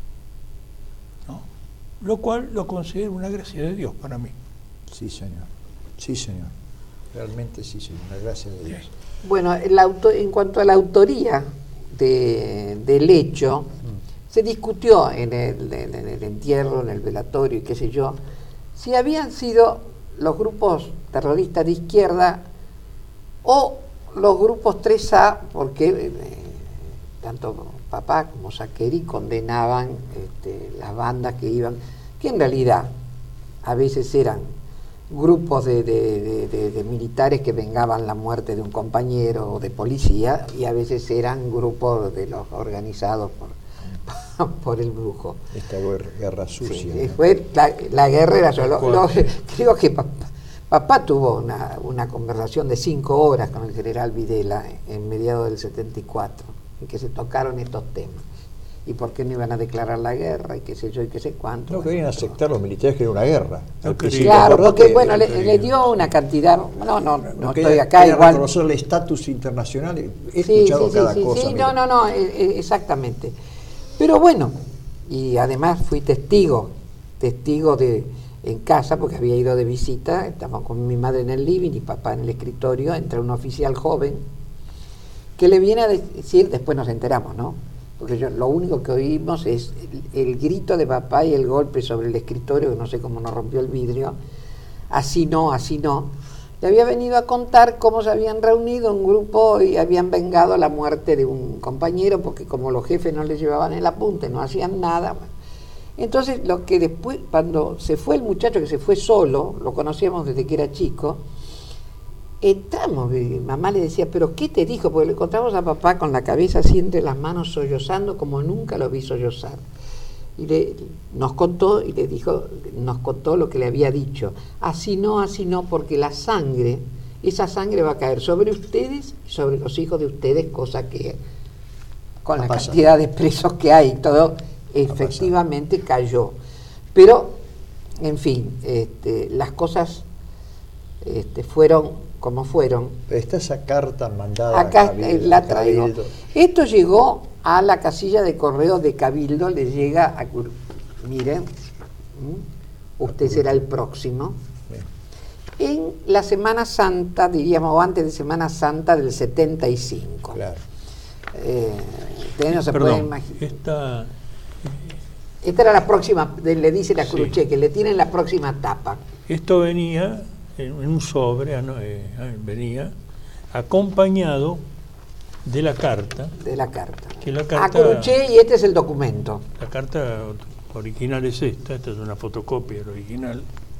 ¿no? Lo cual lo considero una gracia de Dios para mí. Sí, señor. Sí, señor. Realmente sí, señor. Una gracia de Dios. Bueno, el auto, en cuanto a la autoría de, del hecho, mm. se discutió en el, en el entierro, en el velatorio y qué sé yo, si habían sido los grupos terroristas de izquierda o los grupos tres A, porque eh, tanto papá como Saqueri condenaban este, las bandas que iban, que en realidad a veces eran grupos de, de, de, de, de militares que vengaban la muerte de un compañero o de policía, y a veces eran grupos de los organizados por, por el brujo. Esta guerra sucia. Sí, ¿no? fue la, la guerra era solo. Lo, creo que papá, papá tuvo una, una conversación de cinco horas con el general Videla en mediados del setenta y cuatro, en que se tocaron estos temas. Y por qué no iban a declarar la guerra y qué sé yo y qué sé cuánto. No querían aceptar los militares que era una guerra. No que claro, porque bueno, le, le dio una cantidad, no, no, no, no estoy acá quería igual. reconocer el estatus internacional, he Sí, escuchado sí, sí, cada sí, cosa. sí, mira. no, no, no, eh, exactamente. Pero bueno, y además fui testigo, testigo de en casa, porque había ido de visita, estaba con mi madre en el living y papá en el escritorio, entra un oficial joven que le viene a decir, después nos enteramos, ¿no? Porque yo, lo único que oímos es el, el grito de papá y el golpe sobre el escritorio, que no sé cómo nos rompió el vidrio, así no, así no. Le había venido a contar cómo se habían reunido un grupo y habían vengado la muerte de un compañero, porque como los jefes no le llevaban el apunte, no hacían nada. Bueno. Entonces, lo que después, cuando se fue el muchacho, que se fue solo, lo conocíamos desde que era chico, entramos, y mamá le decía, ¿pero qué te dijo? Porque le encontramos a papá con la cabeza así entre las manos, sollozando como nunca lo vi sollozar. Y le, nos contó y le dijo, nos contó lo que le había dicho. Así no, así no, porque la sangre, esa sangre va a caer sobre ustedes y sobre los hijos de ustedes, cosa que con la pasa. cantidad de presos que hay y todo, efectivamente cayó. Pero, en fin, este, las cosas este, fueron como fueron. Está esa carta mandada Acá a Cabildo, la traigo. Cabildo. Esto llegó a la casilla de correo de Cabildo, le llega a... Miren, usted será el próximo. Bien. En la Semana Santa, diríamos, o antes de Semana Santa del setenta y cinco. Claro. Eh, usted no se Perdón, puede imaginar. Esta, Esta era la próxima, le dice la Sí. Cruche, que le tienen la próxima tapa. esto venía en un sobre, eh, venía acompañado de la carta, De la carta. que la A carta, Cruche, y este es el documento. la carta original es esta, esta es una fotocopia del original,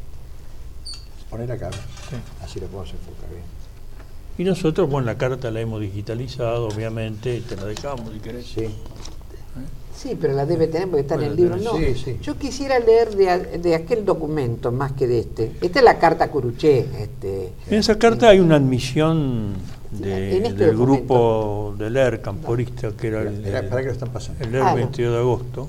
Poner acá, sí. así lo podemos enfocar bien. Y nosotros, bueno, la carta la hemos digitalizado, obviamente, te la dejamos si querés. Sí. Sí, pero la debe tener porque está Bueno, en el libro. tenés- No, sí, sí. yo quisiera leer de, de aquel documento más que de este. Esta es la carta Curuché. Este, En esa carta hay una admisión de- En este del documento. grupo del E R camporista, que era el, Espera, espera que lo están pasando. el E R Claro. veintidós de agosto,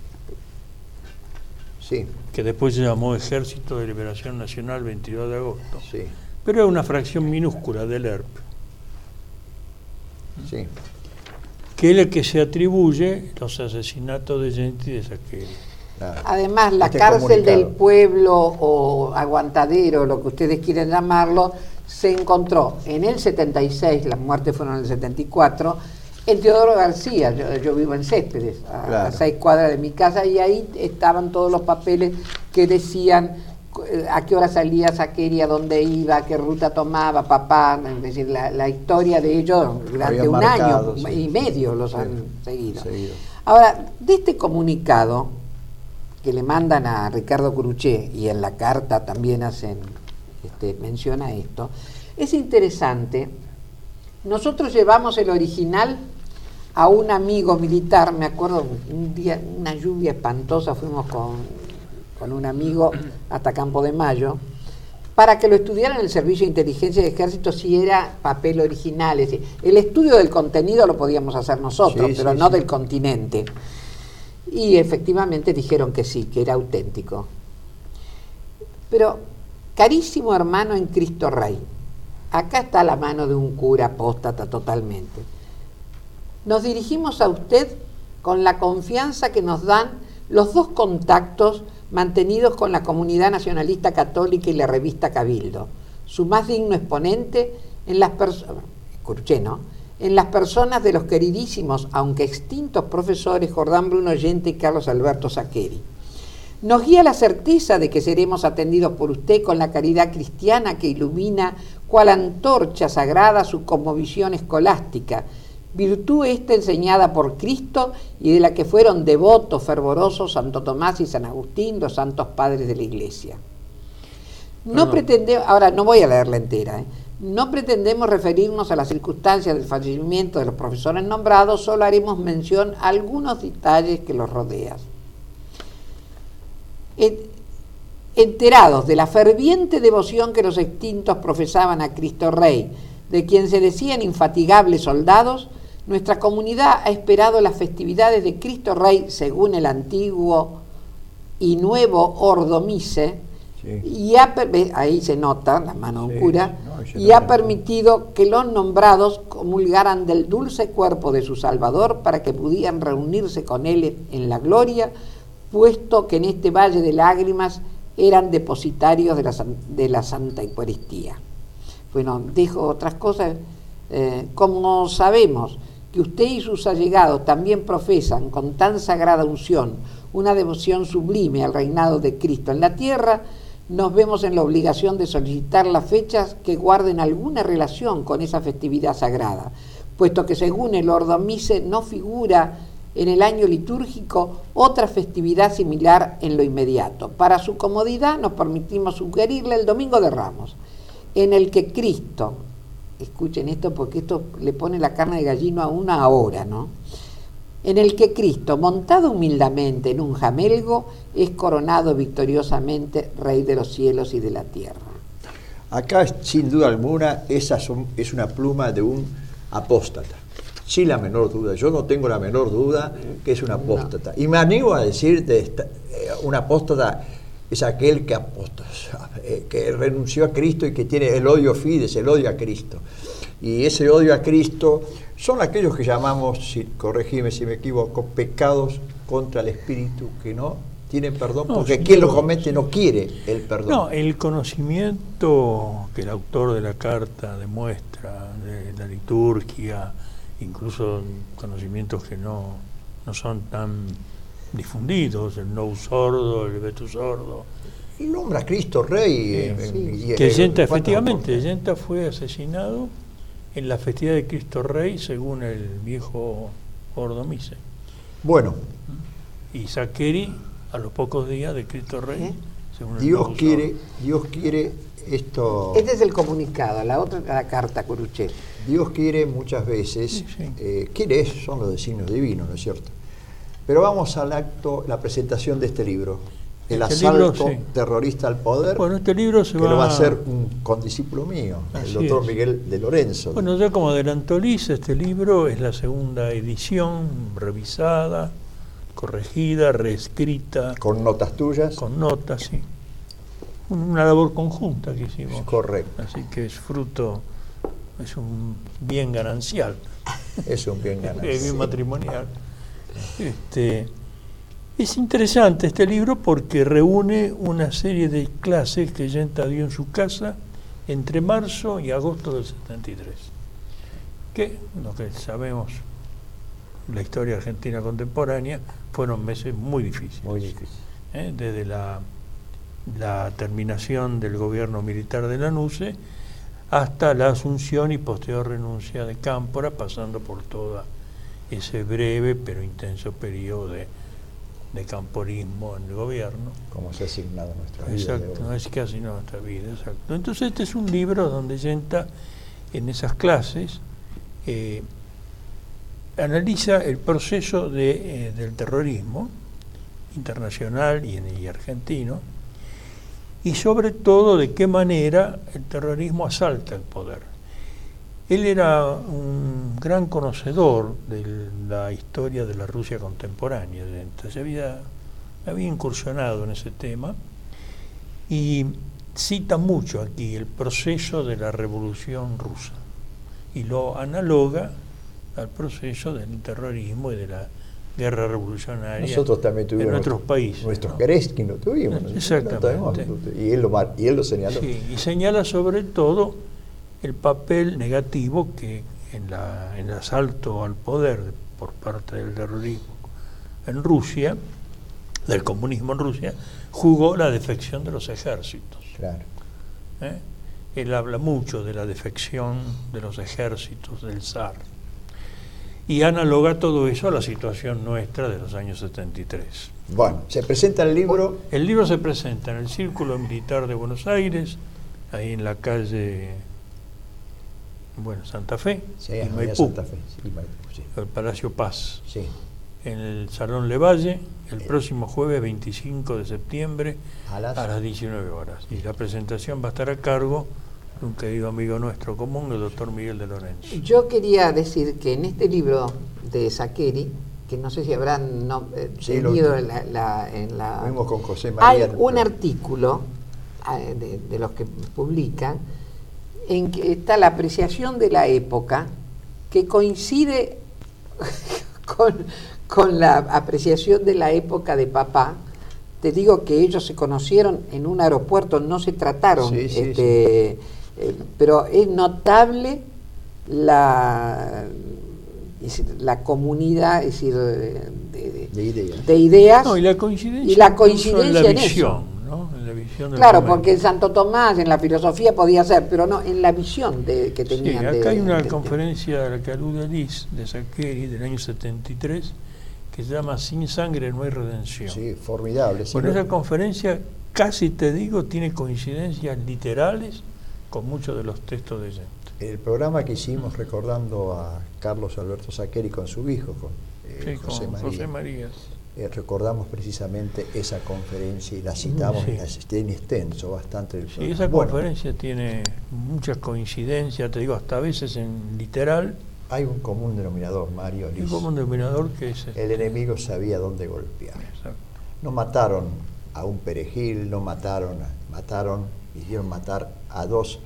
Sí, que después se llamó Ejército de Liberación Nacional veintidós de agosto, sí, pero era una fracción minúscula del E R P, sí. que es el que se atribuye los asesinatos de Genti y de Saqueri. Claro. Además, la Este cárcel comunicado. del pueblo o aguantadero, lo que ustedes quieren llamarlo, se encontró en el setenta y seis, las muertes fueron en el setenta y cuatro, en Teodoro García. Yo, yo vivo en Céspedes, a, Claro. a seis cuadras de mi casa, y ahí estaban todos los papeles que decían eh, a qué hora salía Saqueri, a dónde iba, qué ruta tomaba, papá, es decir, la, la historia de ellos durante Habían un marcado, año sí. y medio los Sí. han seguido. Seguido. Ahora, de este comunicado que le mandan a Ricardo Curuché, y en la carta también hacen este, menciona esto, es interesante. Nosotros llevamos el original a un amigo militar, me acuerdo, un día, una lluvia espantosa, fuimos con, con un amigo hasta Campo de Mayo, para que lo estudiara en el Servicio de Inteligencia de Ejército si era papel original. Es decir, el estudio del contenido lo podíamos hacer nosotros, Sí, pero sí, no sí. del continente. Y efectivamente dijeron que sí, que era auténtico. Pero, carísimo hermano en Cristo Rey, acá está la mano de un cura apóstata totalmente. Nos dirigimos a usted con la confianza que nos dan los dos contactos mantenidos con la comunidad nacionalista católica y la revista Cabildo, su más digno exponente en las personas, escuché, ¿no? En las personas de los queridísimos, aunque extintos profesores Jordán Bruno Oyente y Carlos Alberto Saccheri. Nos guía la certeza de que seremos atendidos por usted con la caridad cristiana que ilumina cual antorcha sagrada su cosmovisión escolástica, virtud esta enseñada por Cristo y de la que fueron devotos fervorosos Santo Tomás y San Agustín, los santos padres de la Iglesia. No ah. pretendemos, ahora no voy a leerla entera, ¿eh? No pretendemos referirnos a las circunstancias del fallecimiento de los profesores nombrados, solo haremos mención a algunos detalles que los rodean. Enterados de la ferviente devoción que los extintos profesaban a Cristo Rey, de quien se decían infatigables soldados, nuestra comunidad ha esperado las festividades de Cristo Rey según el antiguo y nuevo Ordo Mise, sí. y ha, ahí se nota la mano de un sí, cura, no, y ha permitido que los nombrados comulgaran del dulce cuerpo de su Salvador para que pudieran reunirse con él en la gloria, puesto que en este valle de lágrimas eran depositarios de la, de la Santa Eucaristía. Bueno, dijo otras cosas, eh, como sabemos que usted y sus allegados también profesan con tan sagrada unción una devoción sublime al reinado de Cristo en la tierra, nos vemos en la obligación de solicitar las fechas que guarden alguna relación con esa festividad sagrada, puesto que según el Ordo Mise no figura en el año litúrgico otra festividad similar en lo inmediato. Para su comodidad nos permitimos sugerirle el Domingo de Ramos, en el que Cristo, escuchen esto porque esto le pone la carne de gallino a una hora, ¿no? En el que Cristo, montado humildemente en un jamelgo, es coronado victoriosamente Rey de los cielos y de la tierra. Acá, sin duda alguna, esa son, es una pluma de un apóstata. Sin la menor duda, yo no tengo la menor duda que es un apóstata. No. Y me animo a decir, de esta, eh, un apóstata es aquel que, aposta, eh, que renunció a Cristo y que tiene el odio fides, el odio a Cristo. Y ese odio a Cristo son aquellos que llamamos, si, corregime si me equivoco, pecados contra el Espíritu, que no tienen perdón, no, porque quien lo comete no quiere el perdón. No, el conocimiento que el autor de la carta demuestra de la liturgia, incluso conocimientos que no, no son tan difundidos, el no sordo, el vetu sordo. Y nombra a Cristo Rey. Eh, eh, sí. y, que eh, Yenta, efectivamente, Yenta fue asesinado en la festividad de Cristo Rey, según el viejo Ordo Mise. Bueno. Y Saccheri, a los pocos días de Cristo Rey, ¿Eh? según el Dios quiere, Dios quiere esto. Este es el comunicado, la otra la carta Curuchet. Dios quiere muchas veces, sí, sí. Eh, quiere, son los designios divinos, ¿no es cierto? Pero vamos al acto, la presentación de este libro, El este asalto libro, sí. terrorista al poder. Bueno, este libro se que va... lo va a hacer un condiscípulo mío, Así el doctor es. Miguel de Lorenzo. Bueno, ya como adelantó Liz, este libro es la segunda edición, revisada, corregida, reescrita. Con notas tuyas. Con notas, sí. Una labor conjunta que hicimos. Correcto. Así que es fruto, es un bien ganancial. Es un bien ganancial. Es bien matrimonial. Este, es interesante este libro porque reúne una serie de clases que Yenta dio en su casa entre marzo y agosto del setenta y tres. Que, lo que sabemos, la historia argentina contemporánea, fueron meses muy difíciles. Muy difíciles. ¿Eh? Desde la, la terminación del gobierno militar de Lanuse hasta la asunción y posterior renuncia de Cámpora, pasando por toda ese breve pero intenso periodo de, de camporismo en el gobierno. Como se ha asignado nuestra vida. Exacto, no es casi nuestra vida, exacto. Entonces este es un libro donde Yenta, en esas clases, eh, analiza el proceso de, eh, del terrorismo internacional y, y argentino, y sobre todo de qué manera el terrorismo asalta el poder. Él era un gran conocedor de la historia de la Rusia contemporánea, entonces había, había incursionado en ese tema, y cita mucho aquí el proceso de la Revolución Rusa y lo analoga al proceso del terrorismo y de la guerra revolucionaria. Nosotros también tuvimos en nuestros países. Nuestros ¿no? Kereskin lo tuvimos. Exactamente. No y, él lo, y él lo señaló. Sí, y señala sobre todo el papel negativo que en, la, en el asalto al poder por parte del terrorismo en Rusia, del comunismo en Rusia, jugó la defección de los ejércitos. Claro. ¿Eh? Él habla mucho de la defección de los ejércitos del zar y analoga todo eso a la situación nuestra de los años setenta y tres. Bueno, se presenta el libro. El libro se presenta en el Círculo Militar de Buenos Aires, ahí en la calle, bueno, Santa Fe, Sí, y en Maipú, Santa Fe. Sí, Maipú, sí. el Palacio Paz, Sí. en el Salón Levalle, el Eh. próximo jueves veinticinco de septiembre A las- a las diecinueve horas. Y la presentación va a estar a cargo de un querido amigo nuestro común, el doctor Miguel de Lorenzo. Yo quería decir que en este libro de Saccheri, que no sé si habrán no, eh, Sí, lo- tenido en la, la- en la- Fuimos con José hay María. un artículo eh, de, de los que publican en que está la apreciación de la época que coincide con, con la apreciación de la época de papá. Te digo que ellos se conocieron en un aeropuerto, no se trataron, Sí, sí, este, eh, pero es notable la, es decir, la comunidad, es decir, de, de- De ideas. de ideas. No, y la coincidencia, y la incluso coincidencia en la en eso. visión, ¿no? En la visión del Claro, momento. porque en Santo Tomás, en la filosofía podía ser, pero no, en la visión de, que Sí, tenían. acá de- hay una de- conferencia a la que alude Liz de Saccheri del año setenta y tres que se llama Sin sangre no hay redención. Sí, formidable. sí, Bueno, lo- esa conferencia, casi te digo, tiene coincidencias literales con muchos de los textos de Yente. El programa que hicimos recordando a Carlos Alberto Saccheri con su hijo, con eh, Sí, José con María. José María. Eh, recordamos precisamente esa conferencia y la citamos, Sí. y la asistí en extenso bastante del Sí, programa. esa Bueno, conferencia tiene muchas coincidencias, te digo, hasta a veces en literal, hay un común denominador, Mario y Liz. como un denominador que es... este, El enemigo sabía dónde golpear. exacto. No mataron a un perejil, no mataron, a- mataron, hicieron matar a dos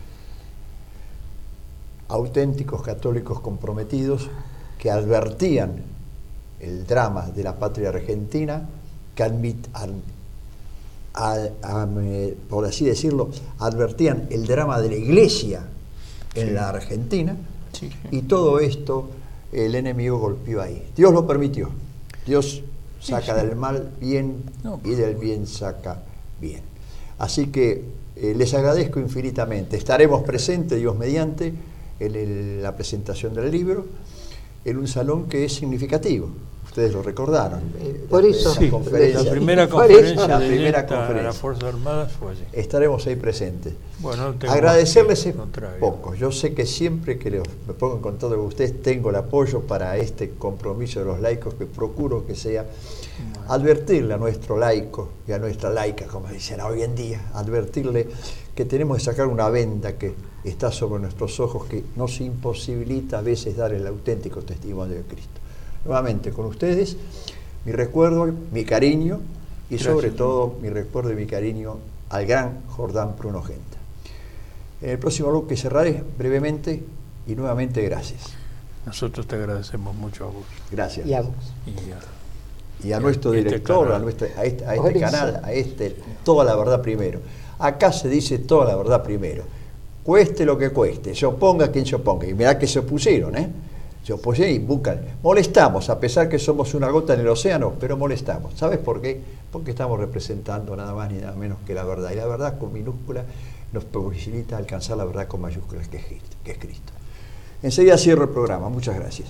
auténticos católicos comprometidos que advertían el drama de la patria argentina, que admit, an- a- a- me- por así decirlo, advertían el drama de la iglesia en Sí. la Argentina, Sí, sí. y todo esto el enemigo golpeó ahí. Dios lo permitió. Dios saca Sí, sí. del mal bien No, y del bien saca bien. Así que eh, les agradezco infinitamente. Estaremos presentes, Dios mediante, en el- la presentación del libro, en un salón que es significativo. Ustedes lo recordaron. Eh, por eso. Esa Sí, conferencia. la primera Por conferencia eso. La de primera Yenta a conferencia. las Fuerzas Armadas fue allí. Estaremos ahí presentes. Bueno, no tengo Agradecerles más que es al contrario. poco. Yo sé que siempre que los- me pongo en contacto con ustedes tengo el apoyo para este compromiso de los laicos, que procuro que sea advertirle a nuestro laico y a nuestra laica, como dicen hoy en día, advertirle que tenemos que sacar una venda que está sobre nuestros ojos, que nos imposibilita a veces dar el auténtico testimonio de Cristo. Nuevamente con ustedes, mi recuerdo, mi cariño y Gracias. sobre todo mi recuerdo y mi cariño al gran Jordán Bruno Genta. En el próximo bloque cerraré brevemente y nuevamente gracias. Nosotros te agradecemos mucho a vos. Gracias. Y a vos. Y a- Y a nuestro Este director, canal. a, nuestra- a este, a Por este eso. canal, a este, toda la verdad primero. Acá se dice toda la verdad primero. Cueste lo que cueste, se oponga quien se oponga. Y mirá que se opusieron, ¿eh? Se opusieron y buscan. Molestamos, a pesar que somos una gota en el océano, pero molestamos. ¿Sabes por qué? Porque estamos representando nada más ni nada menos que la verdad. Y la verdad con minúscula nos posibilita alcanzar la verdad con mayúsculas, que es Cristo. Que es Cristo. Enseguida cierro el programa. Muchas gracias.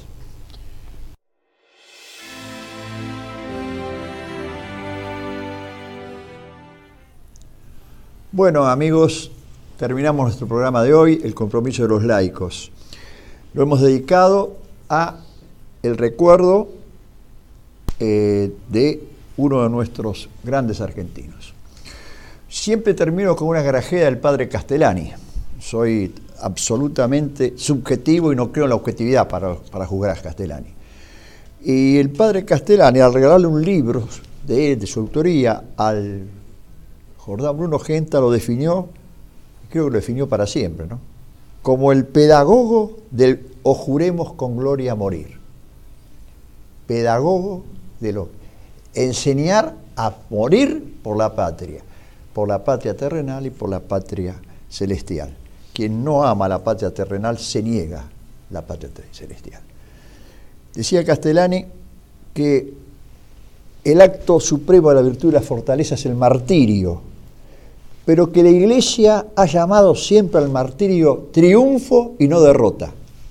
Bueno, amigos, terminamos nuestro programa de hoy, el compromiso de los laicos. Lo hemos dedicado a el recuerdo eh, de uno de nuestros grandes argentinos. Siempre termino con una grajea del padre Castellani. Soy absolutamente subjetivo y no creo en la objetividad para, para juzgar a Castellani. Y el padre Castellani, al regalarle un libro de él, de su autoría, al Jordán Bruno Genta, lo definió creo que lo definió para siempre, ¿no? Como el pedagogo del o juremos con gloria morir. Pedagogo de lo enseñar a morir por la patria, por la patria terrenal y por la patria celestial. Quien no ama la patria terrenal se niega la patria celestial. Decía Castellani que el acto supremo de la virtud y la fortaleza es el martirio, pero que la Iglesia ha llamado siempre al martirio triunfo y no derrota.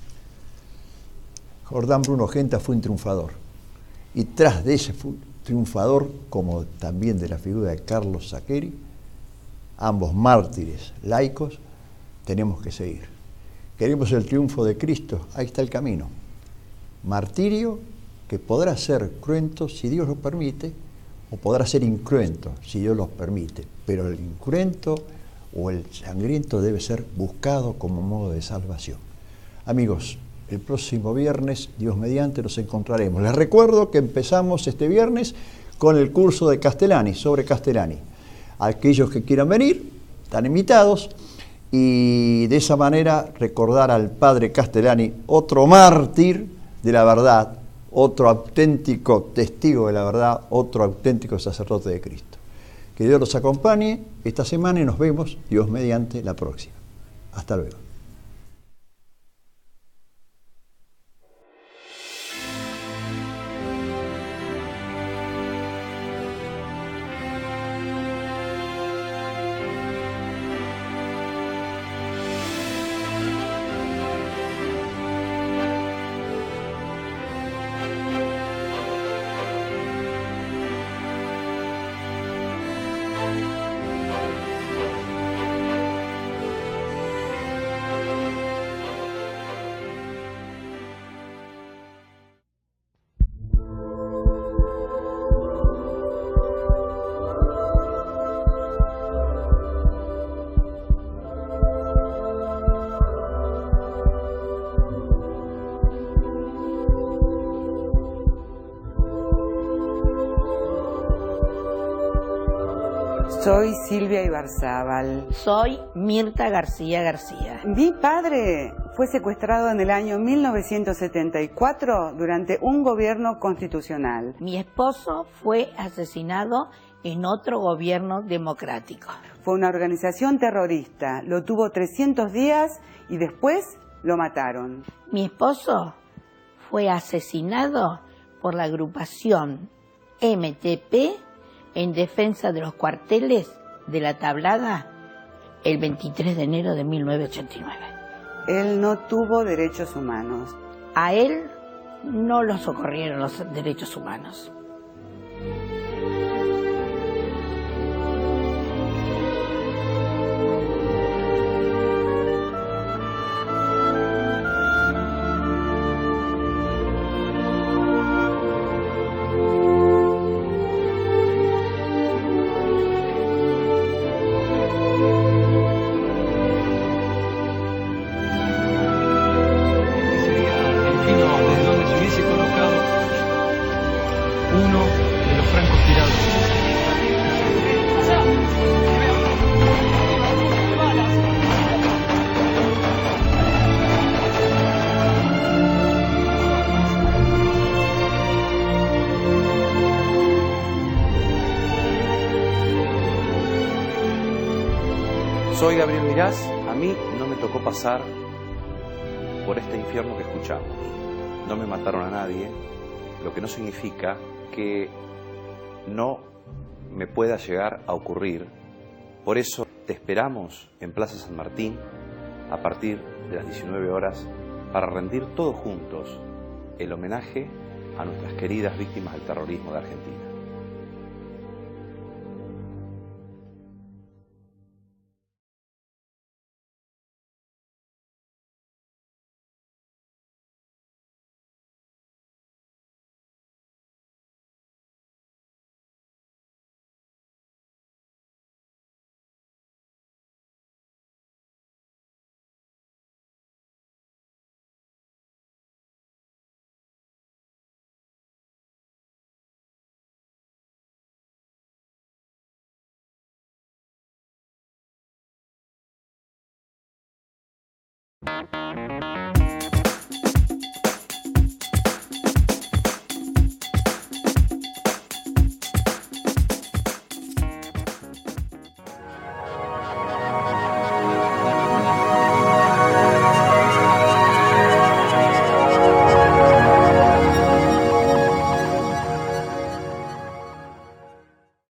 Jordán Bruno Genta fue un triunfador, y tras de ese triunfador, como también de la figura de Carlos Saccheri, ambos mártires laicos, tenemos que seguir. Queremos el triunfo de Cristo, ahí está el camino. Martirio que podrá ser cruento si Dios lo permite, o podrá ser incruento si Dios lo permite, pero el incruento o el sangriento debe ser buscado como modo de salvación. Amigos, el próximo viernes, Dios mediante, nos encontraremos. Les recuerdo que empezamos este viernes con el curso de Castellani, sobre Castellani. Aquellos que quieran venir, están invitados, y de esa manera recordar al padre Castellani, otro mártir de la verdad, otro auténtico testigo de la verdad, otro auténtico sacerdote de Cristo. Que Dios los acompañe esta semana y nos vemos, Dios mediante, la próxima. Hasta luego. Soy Silvia Ibarzábal. Soy Mirta García García. Mi padre fue secuestrado en el año mil novecientos setenta y cuatro durante un gobierno constitucional. Mi esposo fue asesinado en otro gobierno democrático. Fue una organización terrorista, lo tuvo trescientos días y después lo mataron. Mi esposo fue asesinado por la agrupación M T P en defensa de los cuarteles de la Tablada el veintitrés de enero de mil novecientos ochenta y nueve. Él no tuvo derechos humanos. A él no lo socorrieron los derechos humanos. Soy Gabriel Mirás, a mí no me tocó pasar por este infierno que escuchamos. No me mataron a nadie, lo que no significa que no me pueda llegar a ocurrir. Por eso te esperamos en Plaza San Martín a partir de las diecinueve horas para rendir todos juntos el homenaje a nuestras queridas víctimas del terrorismo de Argentina. Thank you.